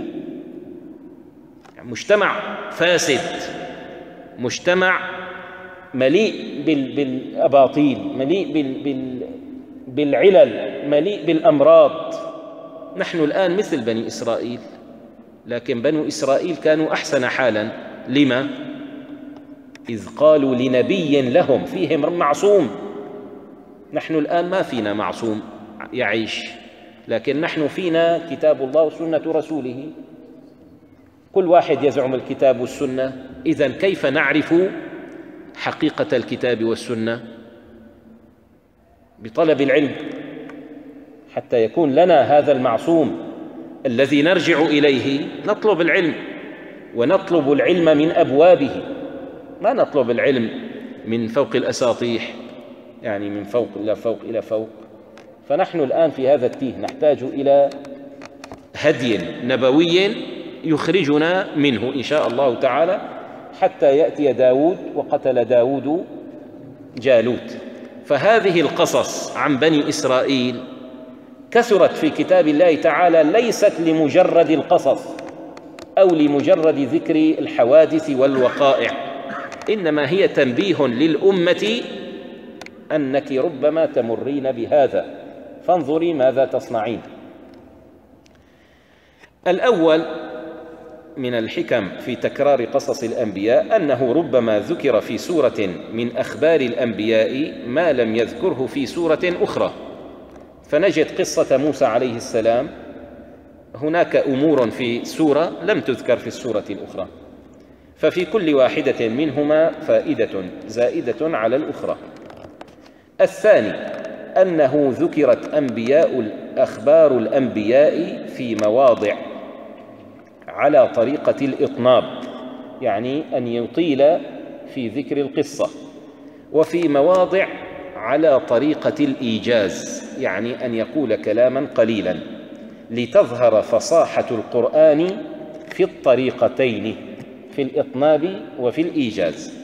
مجتمع فاسد، مجتمع مليء بالأباطيل، مليء بالعلل، مليء بالأمراض. نحن الآن مثل بني إسرائيل، لكن بنو إسرائيل كانوا أحسن حالا. لما؟ إذ قالوا لنبي لهم فيهم معصوم. نحن الآن ما فينا معصوم يعيش، لكن نحن فينا كتاب الله وسنة رسوله. كل واحد يزعم الكتاب والسنة، إذن كيف نعرف حقيقة الكتاب والسنة؟ بطلب العلم حتى يكون لنا هذا المعصوم الذي نرجع إليه. نطلب العلم ونطلب العلم من أبوابه، ما نطلب العلم من فوق الأساطيح، يعني من فوق إلى فوق إلى فوق. فنحن الآن في هذا التيه نحتاج إلى هدي نبوي يخرجنا منه إن شاء الله تعالى، حتى يأتي داود وقتل داود جالوت. فهذه القصص عن بني إسرائيل كثرت في كتاب الله تعالى، ليست لمجرد القصص أو لمجرد ذكر الحوادث والوقائع، إنما هي تنبيه للأمة أنك ربما تمرين بهذا، فانظري ماذا تصنعين. الأول من الحكم في تكرار قصص الأنبياء أنه ربما ذكر في سورة من أخبار الأنبياء ما لم يذكره في سورة أخرى. فنجد قصة موسى عليه السلام هناك أمور في سورة لم تذكر في السورة الأخرى، ففي كل واحدة منهما فائدة زائدة على الأخرى. الثاني أنه ذكرت أنبياء أخبار الأنبياء في مواضع على طريقة الإطناب، يعني أن يطيل في ذكر القصة، وفي مواضع على طريقة الإيجاز، يعني أن يقول كلاما قليلا، لتظهر فصاحة القرآن في الطريقتين، في الإطناب وفي الإيجاز.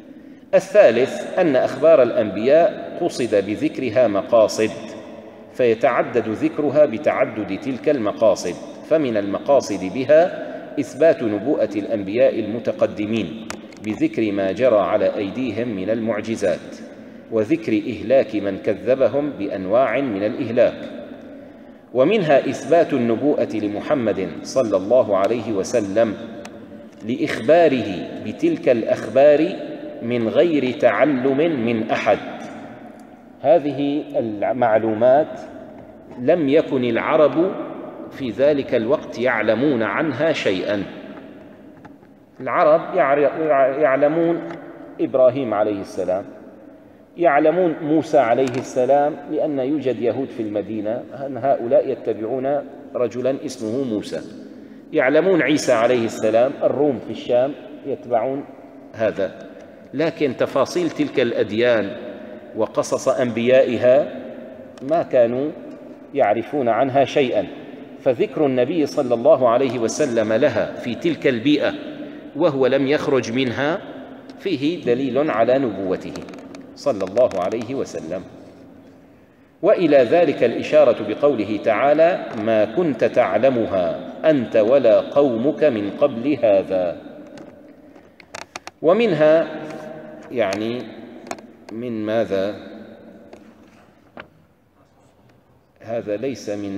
الثالث أن أخبار الأنبياء قصد بذكرها مقاصد، فيتعدد ذكرها بتعدد تلك المقاصد. فمن المقاصد بها إثبات نبوءة الأنبياء المتقدمين بذكر ما جرى على أيديهم من المعجزات، وذكر إهلاك من كذبهم بأنواع من الإهلاك. ومنها إثبات النبوءة لمحمد صلى الله عليه وسلم لإخباره بتلك الأخبار من غير تعلم من أحد. هذه المعلومات لم يكن العرب في ذلك الوقت يعلمون عنها شيئا. العرب يعلمون إبراهيم عليه السلام، يعلمون موسى عليه السلام، لأن يوجد يهود في المدينة أن هؤلاء يتبعون رجلا اسمه موسى. يعلمون عيسى عليه السلام، الروم في الشام يتبعون هذا. لكن تفاصيل تلك الأديان وقصص أنبيائها ما كانوا يعرفون عنها شيئا. فذكر النبي صلى الله عليه وسلم لها في تلك البيئة وهو لم يخرج منها فيه دليل على نبوته صلى الله عليه وسلم. وإلى ذلك الإشارة بقوله تعالى: ما كنت تعلمها أنت ولا قومك من قبل هذا. ومنها يعني من ماذا؟ هذا ليس من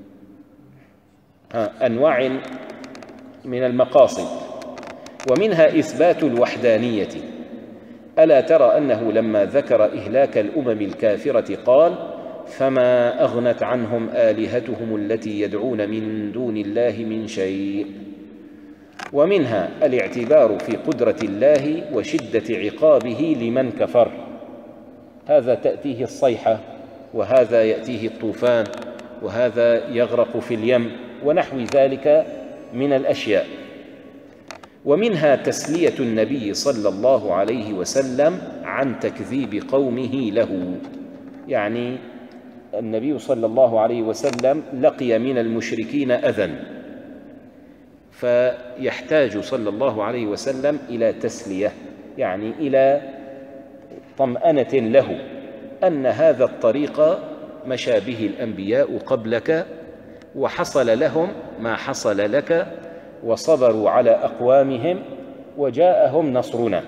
أنواع من المقاصد. ومنها إثبات الوحدانية. ألا ترى أنه لما ذكر إهلاك الأمم الكافرة قال: فما أغنت عنهم آلهتهم التي يدعون من دون الله من شيء. ومنها الاعتبار في قدرة الله وشدة عقابه لمن كفر، هذا تأتيه الصيحة، وهذا يأتيه الطوفان، وهذا يغرق في اليم، ونحو ذلك من الأشياء. ومنها تسلية النبي صلى الله عليه وسلم عن تكذيب قومه له، يعني النبي صلى الله عليه وسلم لقي من المشركين أذى، فيحتاج صلى الله عليه وسلم إلى تسلية، يعني إلى طمأنة له أن هذا الطريق مشى به الأنبياء قبلك، وحصل لهم ما حصل لك، وصبروا على أقوامهم، وجاءهم نصرنا.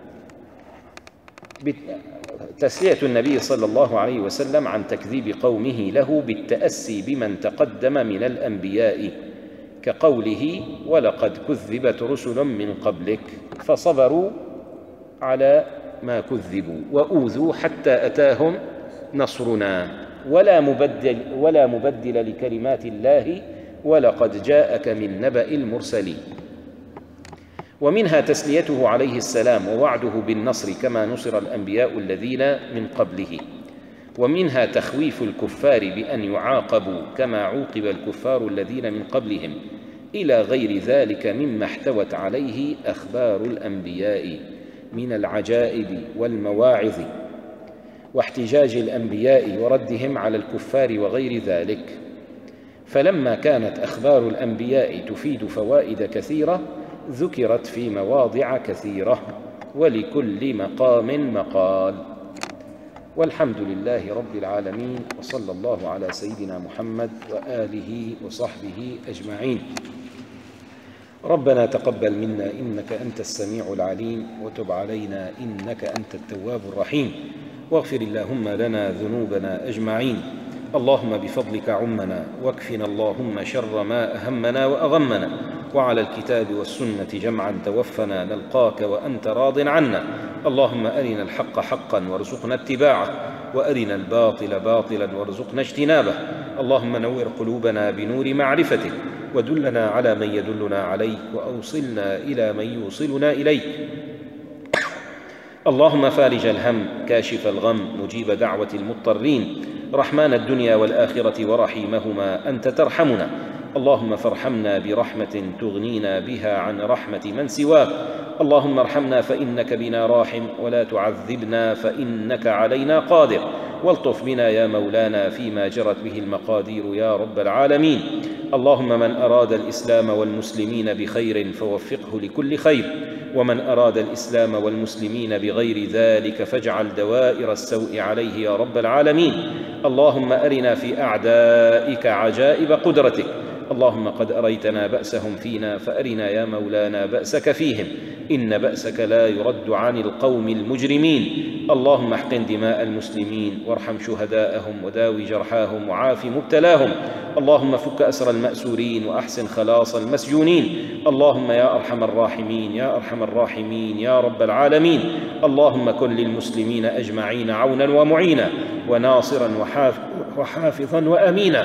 تسلية النبي صلى الله عليه وسلم عن تكذيب قومه له بالتأسي بمن تقدم من الأنبياء، كقوله: ولقد كذبت رسل من قبلك فصبروا على ما كذبوا وأوذوا حتى أتاهم نصرنا، ولا مبدل, ولا مبدل لكلمات الله ولقد جاءك من نبأ المرسلين. ومنها تسليته عليه السلام ووعده بالنصر كما نصر الأنبياء الذين من قبله. ومنها تخويف الكفار بأن يعاقبوا كما عوقب الكفار الذين من قبلهم، إلى غير ذلك مما احتوت عليه أخبار الأنبياء من العجائب والمواعظ. واحتجاج الأنبياء وردهم على الكفار وغير ذلك. فلما كانت أخبار الأنبياء تفيد فوائد كثيرة ذكرت في مواضع كثيرة، ولكل مقام مقال. والحمد لله رب العالمين، وصلى الله على سيدنا محمد وآله وصحبه أجمعين. ربنا تقبل منا إنك أنت السميع العليم، وتب علينا إنك أنت التواب الرحيم، واغفر اللهم لنا ذنوبنا أجمعين. اللهم بفضلك عمنا، واكفنا اللهم شر ما أهمنا وأغمنا، وعلى الكتاب والسنة جمعا توفنا نلقاك وأنت راض عنا. اللهم أرنا الحق حقا وارزقنا اتباعه، وأرنا الباطل باطلا وارزقنا اجتنابه. اللهم نور قلوبنا بنور معرفتك، ودلنا على من يدلنا عليك، وأوصلنا إلى من يوصلنا إليك. اللهم فارج الهم، كاشف الغم، مجيب دعوة المضطرين، رحمن الدنيا والآخرة ورحيمهما، أنت ترحمنا. اللهم فارحمنا برحمة تغنينا بها عن رحمة من سواك. اللهم ارحمنا فإنك بنا راحم، ولا تعذبنا فإنك علينا قادر. والطف بنا يا مولانا فيما جرت به المقادير يا رب العالمين. اللهم من أراد الإسلام والمسلمين بخير فوفقه لكل خير، ومن أراد الإسلام والمسلمين بغير ذلك فاجعل دوائر السوء عليه يا رب العالمين. اللهم أرنا في أعدائك عجائب قدرتك. اللهم قد أريتنا بأسهم فينا، فأرنا يا مولانا بأسك فيهم، إن بأسك لا يرد عن القوم المجرمين. اللهم احقن دماء المسلمين، وارحم شهداءهم، وداوي جرحاهم، وعاف مبتلاهم. اللهم فك أسر المأسورين، وأحسن خلاص المسجونين. اللهم يا أرحم الراحمين، يا أرحم الراحمين يا رب العالمين. اللهم كن للمسلمين أجمعين عونا ومعينا، وناصرا وحافظا وأمينا.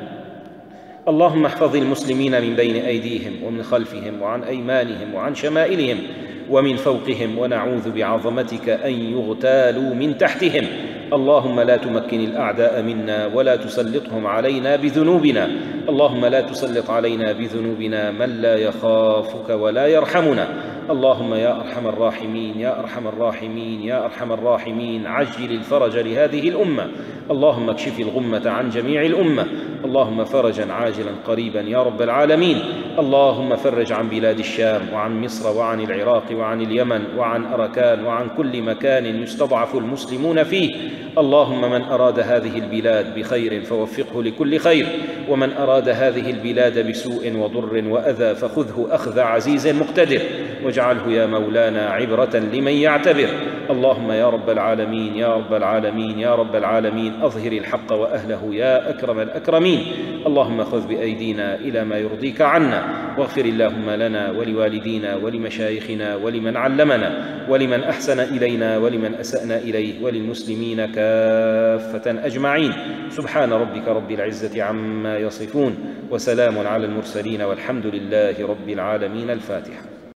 اللهم احفظ المسلمين من بين أيديهم ومن خلفهم وعن أيمانهم وعن شمائلهم ومن فوقهم، ونعوذ بعظمتك أن يغتالوا من تحتهم. اللهم لا تمكن الأعداء منا، ولا تسلطهم علينا بذنوبنا. اللهم لا تسلط علينا بذنوبنا من لا يخافك ولا يرحمنا. اللهم يا أرحم الراحمين، يا أرحم الراحمين يا أرحم الراحمين، عجل الفرج لهذه الأمة. اللهم اكشف الغمة عن جميع الأمة. اللهم فرجا عاجلا قريبا يا رب العالمين. اللهم فرج عن بلاد الشام، وعن مصر، وعن العراق، وعن اليمن، وعن أركان، وعن كل مكان يستضعف المسلمون فيه. اللهم من أراد هذه البلاد بخير فوفقه لكل خير، ومن أراد هذه البلاد بسوء وضر وأذى فخذه أخذ عزيز مقتدر، واجعله يا مولانا عبرة لمن يعتبر. اللهم يا رب العالمين، يا رب العالمين يا رب العالمين، أظهر الحق وأهله يا أكرم الأكرمين. اللهم خذ بأيدينا إلى ما يرضيك عنا، واغفر اللهم لنا ولوالدينا ولمشايخنا ولمن علمنا ولمن أحسن إلينا ولمن أسأنا إليه، وللمسلمين كافة أجمعين. سبحان ربك رب العزة عما يصفون، وسلام على المرسلين، والحمد لله رب العالمين. الفاتحة.